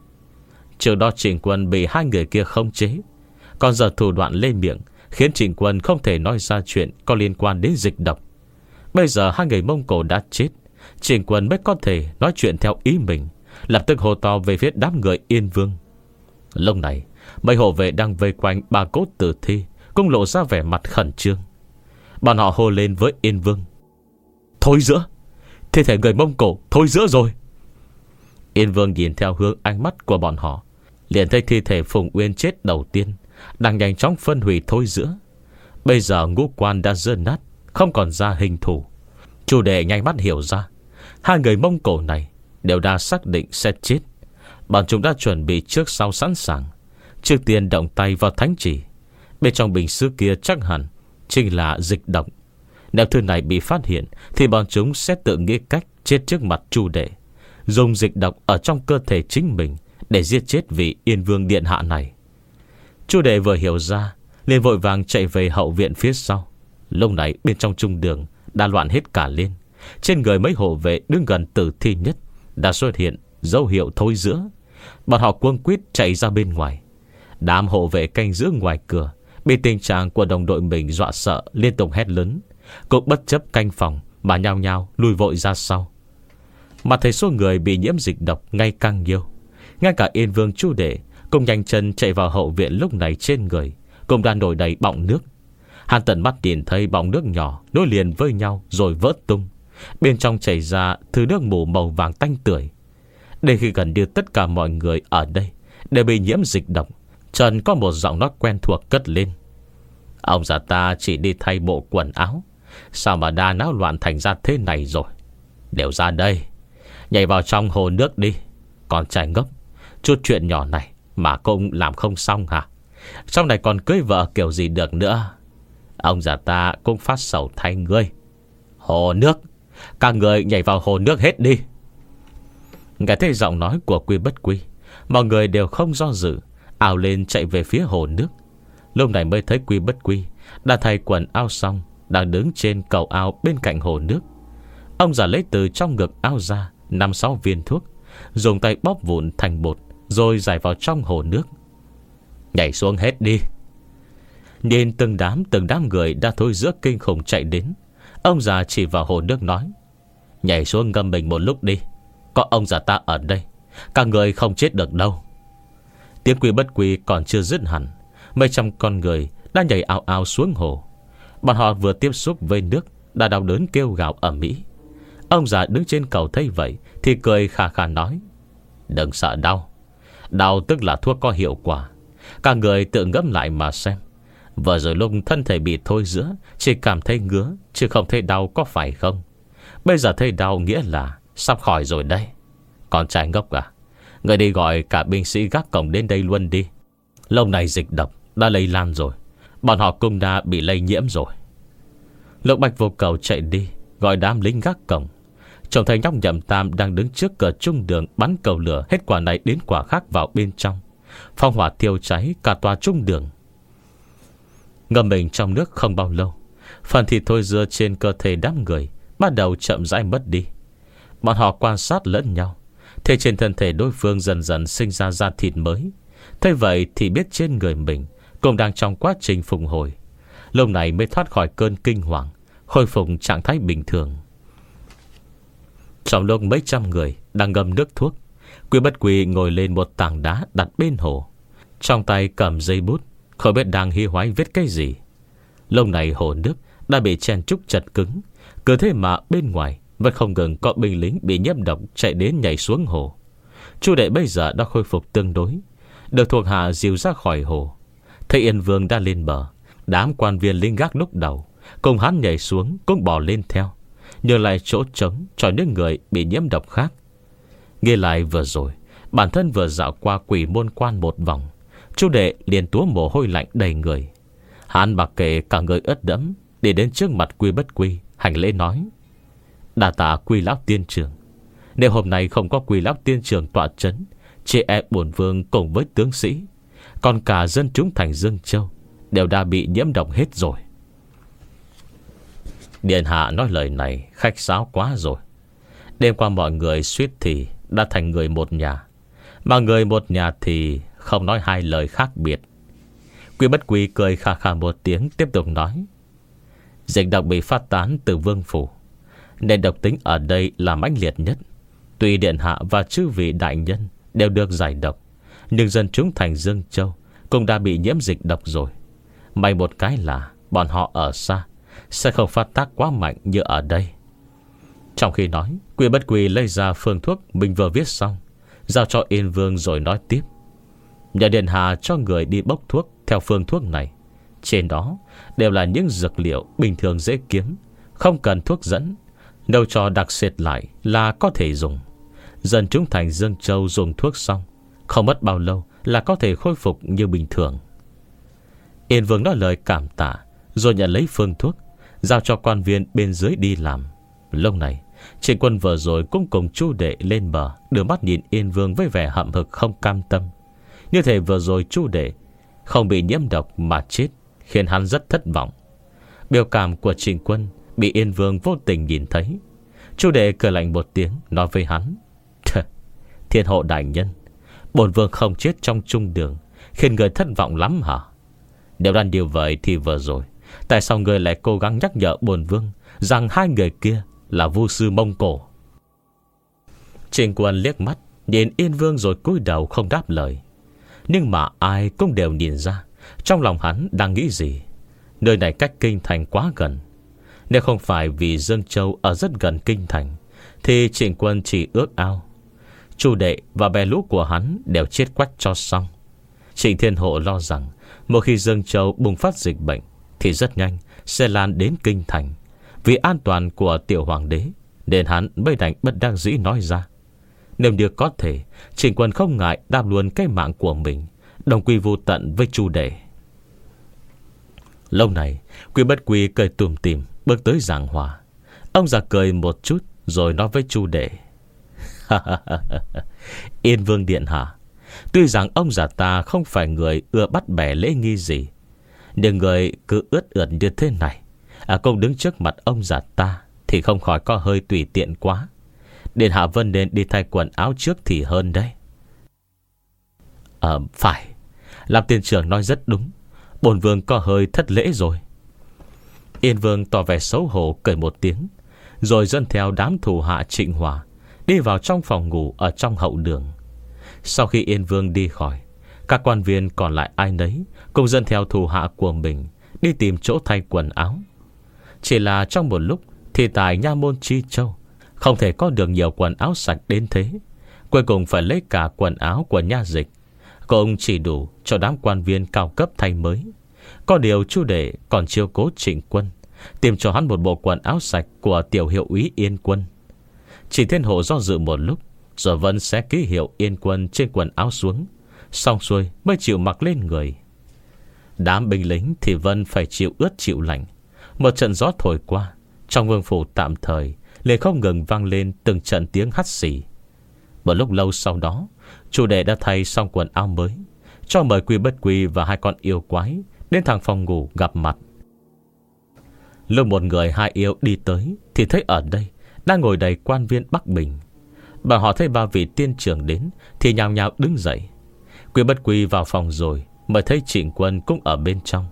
Trước đó Trình Quân bị hai người kia khống chế, còn giờ thủ đoạn lên miệng khiến Trình Quân không thể nói ra chuyện có liên quan đến dịch độc. Bây giờ hai người Mông Cổ đã chết, Trình Quân mới có thể nói chuyện theo ý mình, lập tức hô to về phía đám người Yên Vương. Lúc này mấy hộ vệ đang vây quanh bà cốt tử thi cũng lộ ra vẻ mặt khẩn trương. Bọn họ hô lên với Yên Vương: Thôi giữa, thi thể người Mông Cổ thôi giữa rồi. Yên Vương nhìn theo hướng ánh mắt của bọn họ, liền thấy thi thể Phùng Uyên chết đầu tiên đang nhanh chóng phân hủy thôi giữa. Bây giờ ngũ quan đã dơ nát, không còn ra hình thù. Chu Đệ nhanh mắt hiểu ra, hai người Mông Cổ này đều đã xác định sẽ chết. Bọn chúng đã chuẩn bị trước sau sẵn sàng. Trước tiên động tay vào thánh chỉ. Bên trong bình sứ kia chắc hẳn chính là dịch độc. Nếu thứ này bị phát hiện thì bọn chúng sẽ tự nghĩ cách chết trước mặt Chu Đệ, dùng dịch độc ở trong cơ thể chính mình để giết chết vị Yên Vương điện hạ này. Chu Đệ vừa hiểu ra, liền vội vàng chạy về hậu viện phía sau. Lúc này bên trong trung đường đã loạn hết cả lên. Trên người mấy hộ vệ đứng gần tử thi nhất đã xuất hiện dấu hiệu thối giữa. Bọn họ cuống quýt chạy ra bên ngoài. Đám hộ vệ canh giữ ngoài cửa bị tình trạng của đồng đội mình dọa sợ, liên tục hét lớn, cũng bất chấp canh phòng mà nhao nhao lùi vội ra sau. Mà thấy số người bị nhiễm dịch độc ngày càng nhiều, ngay cả Yên Vương Chu Đệ cùng nhanh chân chạy vào hậu viện lúc này trên người cũng đang nổi đầy bọng nước. Hắn tận mắt nhìn thấy bọng nước nhỏ nối liền với nhau rồi vỡ tung, bên trong chảy ra thứ nước mù màu vàng tanh tưởi. Đến khi gần như tất cả mọi người ở đây đều bị nhiễm dịch độc, Trần có một giọng nói quen thuộc cất lên: Ông già ta chỉ đi thay bộ quần áo, sao mà đa náo loạn thành ra thế này rồi? Đều ra đây, nhảy vào trong hồ nước đi. Còn trai ngốc, chút chuyện nhỏ này mà cũng làm không xong hả? Trong này còn cưới vợ kiểu gì được nữa. Ông già ta cũng phát sầu thay ngươi. Hồ nước, các người nhảy vào hồ nước hết đi. Nghe thấy giọng nói của Quy Bất Quy, mọi người đều không do dự, ào lên chạy về phía hồ nước. Lúc này mới thấy Quy Bất Quy đã thay quần áo xong, đang đứng trên cầu ao bên cạnh hồ nước. Ông già lấy từ trong ngực áo ra năm sáu viên thuốc, dùng tay bóp vụn thành bột, rồi giải vào trong hồ nước. Nhảy xuống hết đi. Nhìn từng đám từng đám người đã thôi giữa kinh khủng chạy đến, ông già chỉ vào hồ nước nói: nhảy xuống ngâm mình một lúc đi. Có ông già ta ở đây, các người không chết được đâu. Tiếng Quy Bất Quy còn chưa dứt hẳn, mấy trăm con người đã nhảy ào ào xuống hồ. Bọn họ vừa tiếp xúc với nước đã đau đớn kêu gào ầm ĩ. Ông già đứng trên cầu thấy vậy thì cười khà khà nói: đừng sợ đau. Đau tức là thuốc có hiệu quả. Các người tự ngẫm lại mà xem. Vừa rồi lúc thân thể bị thôi giữa, chỉ cảm thấy ngứa chứ không thấy đau, có phải không? Bây giờ thấy đau nghĩa là sắp khỏi rồi đây. Con trai ngốc à, người đi gọi cả binh sĩ gác cổng đến đây luôn đi. Lâu này dịch độc đã lây lan rồi, bọn họ cũng đã bị lây nhiễm rồi. Lúc Bạch Vô Cầu chạy đi gọi đám lính gác cổng, trông thấy nhóc Nhậm Tam đang đứng trước cửa trung đường bắn cầu lửa hết quả này đến quả khác vào bên trong. Phong hỏa thiêu cháy cả tòa trung đường. Ngâm mình trong nước không bao lâu, phần thịt thôi dưa trên cơ thể đám người bắt đầu chậm rãi mất đi. Bọn họ quan sát lẫn nhau, thế trên thân thể đối phương dần dần sinh ra da thịt mới. Thế vậy thì biết trên người mình cũng đang trong quá trình phục hồi. Lúc này mới thoát khỏi cơn kinh hoàng, khôi phục trạng thái bình thường. Trong lúc mấy trăm người đang ngâm nước thuốc, Quy Bất Quy ngồi lên một tảng đá đặt bên hồ, trong tay cầm giấy bút, không biết đang hí hoái viết cái gì. Lúc này hồ nước đã bị chen trúc chật cứng, cứ thế mà bên ngoài vẫn không ngừng có binh lính bị nhiễm độc chạy đến nhảy xuống hồ. Chu Đệ bây giờ đã khôi phục tương đối, được thuộc hạ dìu ra khỏi hồ. Thấy Yên Vương đã lên bờ, đám quan viên lính gác lúc đầu cùng hắn nhảy xuống cũng bò lên theo, nhường lại chỗ trống cho những người bị nhiễm độc khác. Nghe lại vừa rồi, bản thân vừa dạo qua Quỷ Môn Quan một vòng, Chu Đệ liền túa mồ hôi lạnh đầy người. Hắn mặc kệ cả người ướt đẫm, đi đến trước mặt Quy Bất Quy hành lễ nói: đà tạ Quy lão tiên trưởng. Nếu hôm nay không có Quy lão tiên trưởng tọa chấn, chị em bổn vương cùng với tướng sĩ, còn cả dân chúng thành Dương Châu đều đã bị nhiễm độc hết rồi. Điện hạ nói lời này khách sáo quá rồi. Đêm qua mọi người suýt thì đã thành người một nhà, mà người một nhà thì không nói hai lời khác biệt. Quy Bất Quy cười khà khà một tiếng, tiếp tục nói: dịch độc bị phát tán từ vương phủ, nên độc tính ở đây là mãnh liệt nhất. Tuy điện hạ và chư vị đại nhân đều được giải độc, nhưng dân chúng thành Dương Châu cũng đã bị nhiễm dịch độc rồi. May một cái là bọn họ ở xa, sẽ không phát tác quá mạnh như ở đây. Trong khi nói, Quy Bất Quy lấy ra phương thuốc mình vừa viết xong, giao cho Yên Vương rồi nói tiếp: nhà điện hạ cho người đi bốc thuốc theo phương thuốc này. Trên đó đều là những dược liệu bình thường dễ kiếm, không cần thuốc dẫn, nấu cho đặc sệt lại là có thể dùng. Dân chúng thành Dương Châu dùng thuốc xong, không mất bao lâu là có thể khôi phục như bình thường. Yên Vương nói lời cảm tạ, rồi nhận lấy phương thuốc, giao cho quan viên bên dưới đi làm. Lúc này Trịnh Quân vừa rồi cũng cùng Chu Đệ lên bờ, đưa mắt nhìn Yên Vương với vẻ hậm hực không cam tâm. Như thể vừa rồi Chu Đệ không bị nhiễm độc mà chết, khiến hắn rất thất vọng. Biểu cảm của Trịnh Quân bị Yên Vương vô tình nhìn thấy. Chu Đệ cười lạnh một tiếng, nói với hắn: Thiên hộ đại nhân, bổn vương không chết trong trung đường, khiến người thất vọng lắm hả? Nếu đang điều vậy thì vừa rồi tại sao người lại cố gắng nhắc nhở bổn vương rằng hai người kia là vu sư Mông Cổ? Trịnh Quân liếc mắt nhìn Yên Vương rồi cúi đầu không đáp lời. Nhưng mà ai cũng đều nhìn ra trong lòng hắn đang nghĩ gì. Nơi này cách kinh thành quá gần. Nếu không phải vì Dương Châu ở rất gần kinh thành, thì Trịnh Quân chỉ ước ao Chu Đệ và bè lũ của hắn đều chết quách cho xong. Trịnh Thiên Hộ lo rằng một khi Dương Châu bùng phát dịch bệnh thì rất nhanh sẽ lan đến kinh thành. Vì an toàn của tiểu hoàng đế nên hắn mới đành bất đắc dĩ nói ra: nếu như có thể, Trịnh Quân không ngại đáp luôn cái mạng của mình, đồng quy vô tận với Chu Đệ. Lâu này Quy Bất Quy cười tùm tìm bước tới giảng hòa. Ông già cười một chút rồi nói với Chu Đệ: Yên Vương điện hạ, Tuy rằng ông già ta không phải người ưa bắt bẻ lễ nghi gì, nhưng người cứ ướt ượt như thế này, à, cũng đứng trước mặt ông già ta thì không khỏi có hơi tùy tiện quá. Điện hạ Vân nên đi thay quần áo trước thì hơn đấy. Ờ à, phải, làm tiên trưởng nói rất đúng, bổn vương có hơi thất lễ rồi. Yên Vương tỏ vẻ xấu hổ cười một tiếng, rồi dẫn theo đám thủ hạ Trịnh Hòa đi vào trong phòng ngủ ở trong hậu đường. Sau khi Yên Vương đi khỏi, các quan viên còn lại ai nấy cùng dẫn theo thủ hạ của mình đi tìm chỗ thay quần áo. Chỉ là trong một lúc thì tại nha môn Chi Châu không thể có được nhiều quần áo sạch đến thế. Cuối cùng phải lấy cả quần áo của nha dịch, cũng chỉ đủ cho đám quan viên cao cấp thay mới. Có điều Chu Đệ còn chiếu cố Trịnh Quân, tìm cho hắn một bộ quần áo sạch của tiểu hiệu úy Yên Quân. Chỉ Thiên Hộ do dự một lúc, rồi vẫn xé ký hiệu Yên Quân trên quần áo xuống, xong xuôi mới chịu mặc lên người. Đám binh lính thì Vân phải chịu ướt chịu lạnh. Một trận gió thổi qua, trong vương phủ tạm thời liền không ngừng vang lên từng trận tiếng hắt xì. Một lúc lâu sau đó, Chu Đệ đã thay xong quần áo mới, cho mời Quy Bất Quy và hai con yêu quái đến thẳng phòng ngủ gặp mặt. Lúc một người hai yêu đi tới thì thấy ở đây đang ngồi đầy quan viên Bắc Bình. Bà họ thấy ba vị tiên trưởng đến thì nhào nhào đứng dậy. Quy Bất Quy vào phòng rồi mới thấy Trịnh Quân cũng ở bên trong.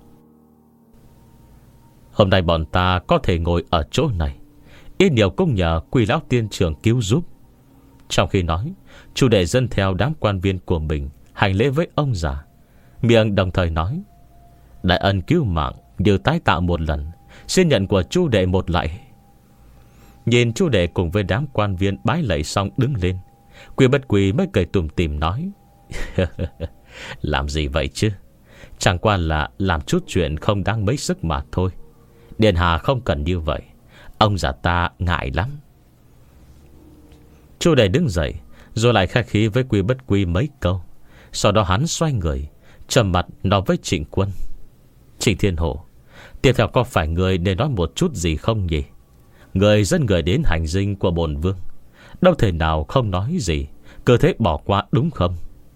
Hôm nay bọn ta có thể ngồi ở chỗ này, ít nhiều cũng nhờ Quy lão tiên trưởng cứu giúp. Trong khi nói, Chu Đệ dẫn theo đám quan viên của mình hành lễ với ông già, miệng đồng thời nói: đại ân cứu mạng như tái tạo một lần, xin nhận của Chu Đệ một lạy. Nhìn Chu Đệ cùng với đám quan viên bái lạy xong đứng lên, Quy Bất Quy mới cười tủm tỉm nói: làm gì vậy chứ, chẳng qua là làm chút chuyện không đáng mấy sức mà thôi. Điện hạ không cần như vậy, ông già ta ngại lắm. Chu Đệ đứng dậy, rồi lại khách khí với Quy Bất Quy mấy câu. Sau đó hắn xoay người, trầm mặt nói với Trịnh Quân: Trịnh Thiên Hộ, tiếp theo có phải người nên nói một chút gì không nhỉ? Người dẫn người đến hành dinh của bổn vương, đâu thể nào không nói gì, cứ thế bỏ qua đúng không?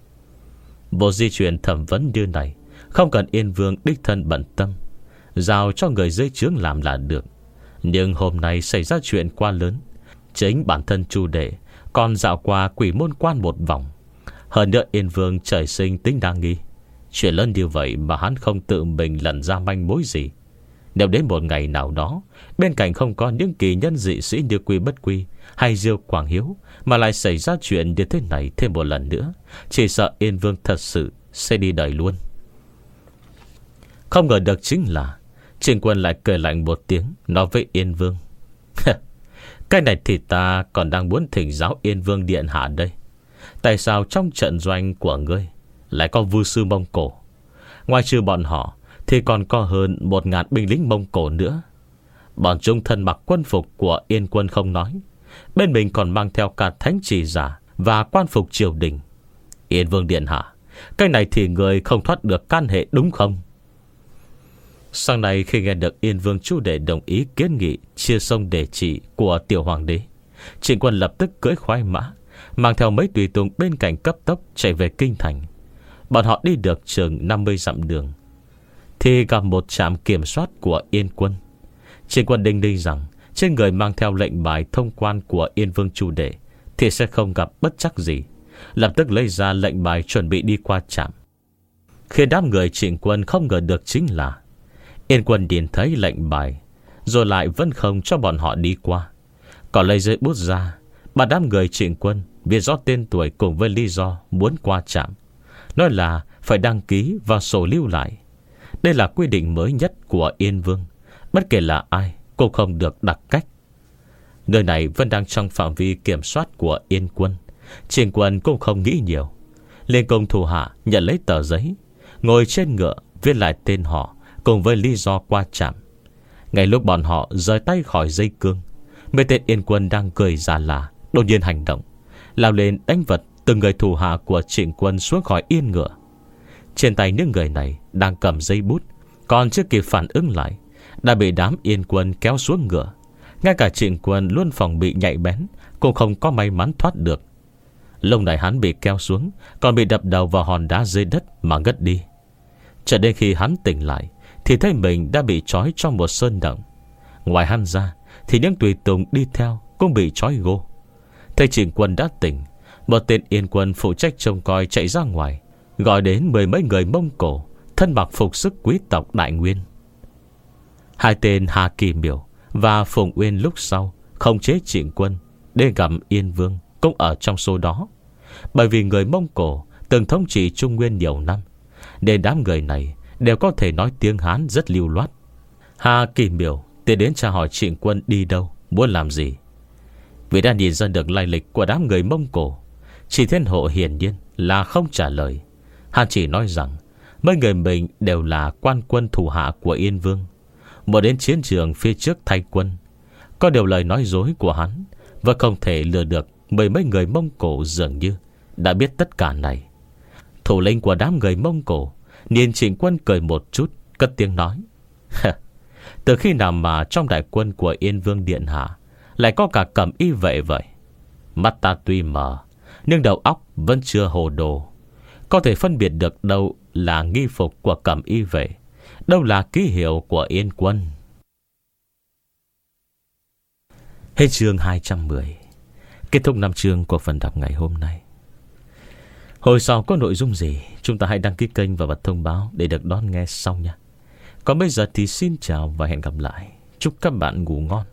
Bộ di chuyển thẩm vấn như này không cần Yên Vương đích thân bận tâm, giao cho người dưới trướng làm là được. Nhưng hôm nay xảy ra chuyện quá lớn, chính bản thân Chu Đệ còn dạo qua quỷ môn quan một vòng. Hơn nữa Yên Vương trời sinh tính đa nghi, chuyện lớn như vậy mà hắn không tự mình lần ra manh mối gì. Nếu đến một ngày nào đó bên cạnh không có những kỳ nhân dị sĩ như Quy Bất Quy hay Diêu Quảng Hiếu, mà lại xảy ra chuyện như thế này thêm một lần nữa, chỉ sợ Yên Vương thật sự sẽ đi đời luôn. Không ngờ được chính là Trịnh Quân lại cười lạnh một tiếng, nói với Yên Vương: cái này thì ta còn đang muốn thỉnh giáo Yên Vương điện hạ đây. Tại sao trong trận doanh của ngươi lại có vưu sư Mông Cổ? Ngoài trừ bọn họ thì còn có hơn một ngàn binh lính Mông Cổ nữa. Bọn chúng thân mặc quân phục của Yên Quân không nói, bên mình còn mang theo cả thánh chỉ giả và quan phục triều đình. Yên Vương điện hạ, cái này thì người không thoát được can hệ đúng không? Sau này khi nghe được Yên Vương Chu Đệ đồng ý kiến nghị chia sông để trị của tiểu hoàng đế, Trịnh Quân lập tức cưỡi khoái mã, mang theo mấy tùy tùng bên cạnh cấp tốc chạy về kinh thành. Bọn họ đi được chừng năm mươi dặm đường thì gặp một trạm kiểm soát của Yên Quân. Trịnh Quân đinh ninh rằng trên người mang theo lệnh bài thông quan của Yên Vương Chu Đệ thì sẽ không gặp bất trắc gì, lập tức lấy ra lệnh bài chuẩn bị đi qua trạm. Khi đám người Trịnh Quân không ngờ được chính là Yên Quân nhìn thấy lệnh bài rồi lại vẫn không cho bọn họ đi qua, còn lấy giấy bút ra bà đám người Trịnh Quân viết rõ tên tuổi cùng với lý do muốn qua trạm, nói là phải đăng ký vào sổ lưu lại. Đây là quy định mới nhất của Yên Vương, bất kể là ai cũng không được đặc cách. Nơi này vẫn đang trong phạm vi kiểm soát của Yên Quân. Trịnh Quân cũng không nghĩ nhiều, liền cùng thủ hạ nhận lấy tờ giấy, ngồi trên ngựa viết lại tên họ cùng với lý do qua trạm. Ngay lúc bọn họ rời tay khỏi dây cương, mấy tên Yên Quân đang cười già là đột nhiên hành động, lao lên đánh vật từng người thủ hạ của Trịnh Quân xuống khỏi yên ngựa. Trên tay những người này đang cầm dây bút, còn chưa kịp phản ứng lại đã bị đám Yên Quân kéo xuống ngựa. Ngay cả Trịnh Quân luôn phòng bị nhạy bén cũng không có may mắn thoát được. Lúc này hắn bị kéo xuống, còn bị đập đầu vào hòn đá dưới đất mà ngất đi. Cho đến khi hắn tỉnh lại thì thấy mình đã bị trói trong một sơn động. Ngoài hắn ra thì những tùy tùng đi theo cũng bị trói gô. Thấy Trịnh Quân đã tỉnh, một tên yên quân phụ trách trông coi chạy ra ngoài, gọi đến mười mấy người Mông Cổ thân mặc phục sức quý tộc Đại Nguyên. Hai tên Hà Kỳ Miểu và Phùng Uyên lúc sau khống chế Trịnh Quân để gặp Yên Vương cũng ở trong số đó. Bởi vì người Mông Cổ từng thống trị Trung Nguyên nhiều năm, nên đám người này đều có thể nói tiếng Hán rất lưu loát. Hà Kỳ Miểu tiến đến tra hỏi Trịnh Quân đi đâu, muốn làm gì. Vì đã nhìn ra được lai lịch của đám người Mông Cổ, Chỉ Thiên Hộ hiển nhiên là không trả lời. Hắn chỉ nói rằng mấy người mình đều là quan quân thủ hạ của Yên Vương, muốn đến chiến trường phía trước thay quân. Có điều lời nói dối của hắn và không thể lừa được mười mấy người Mông Cổ dường như đã biết tất cả này. Thủ lĩnh của đám người Mông Cổ nhìn Trịnh Quân cười một chút, cất tiếng nói: từ khi nào mà trong đại quân của Yên Vương Điện Hạ lại có cả cẩm y vệ vậy? Mắt ta tuy mờ, nhưng đầu óc vẫn chưa hồ đồ, có thể phân biệt được đâu là nghi phục của cẩm y vệ, đâu là ký hiệu của Yên quân. Hết chương hai trăm mười. Kết thúc năm chương của phần đọc ngày hôm nay. Hồi sau có nội dung gì, chúng ta hãy đăng ký kênh và bật thông báo để được đón nghe sau nha. Còn bây giờ thì xin chào và hẹn gặp lại. Chúc các bạn ngủ ngon.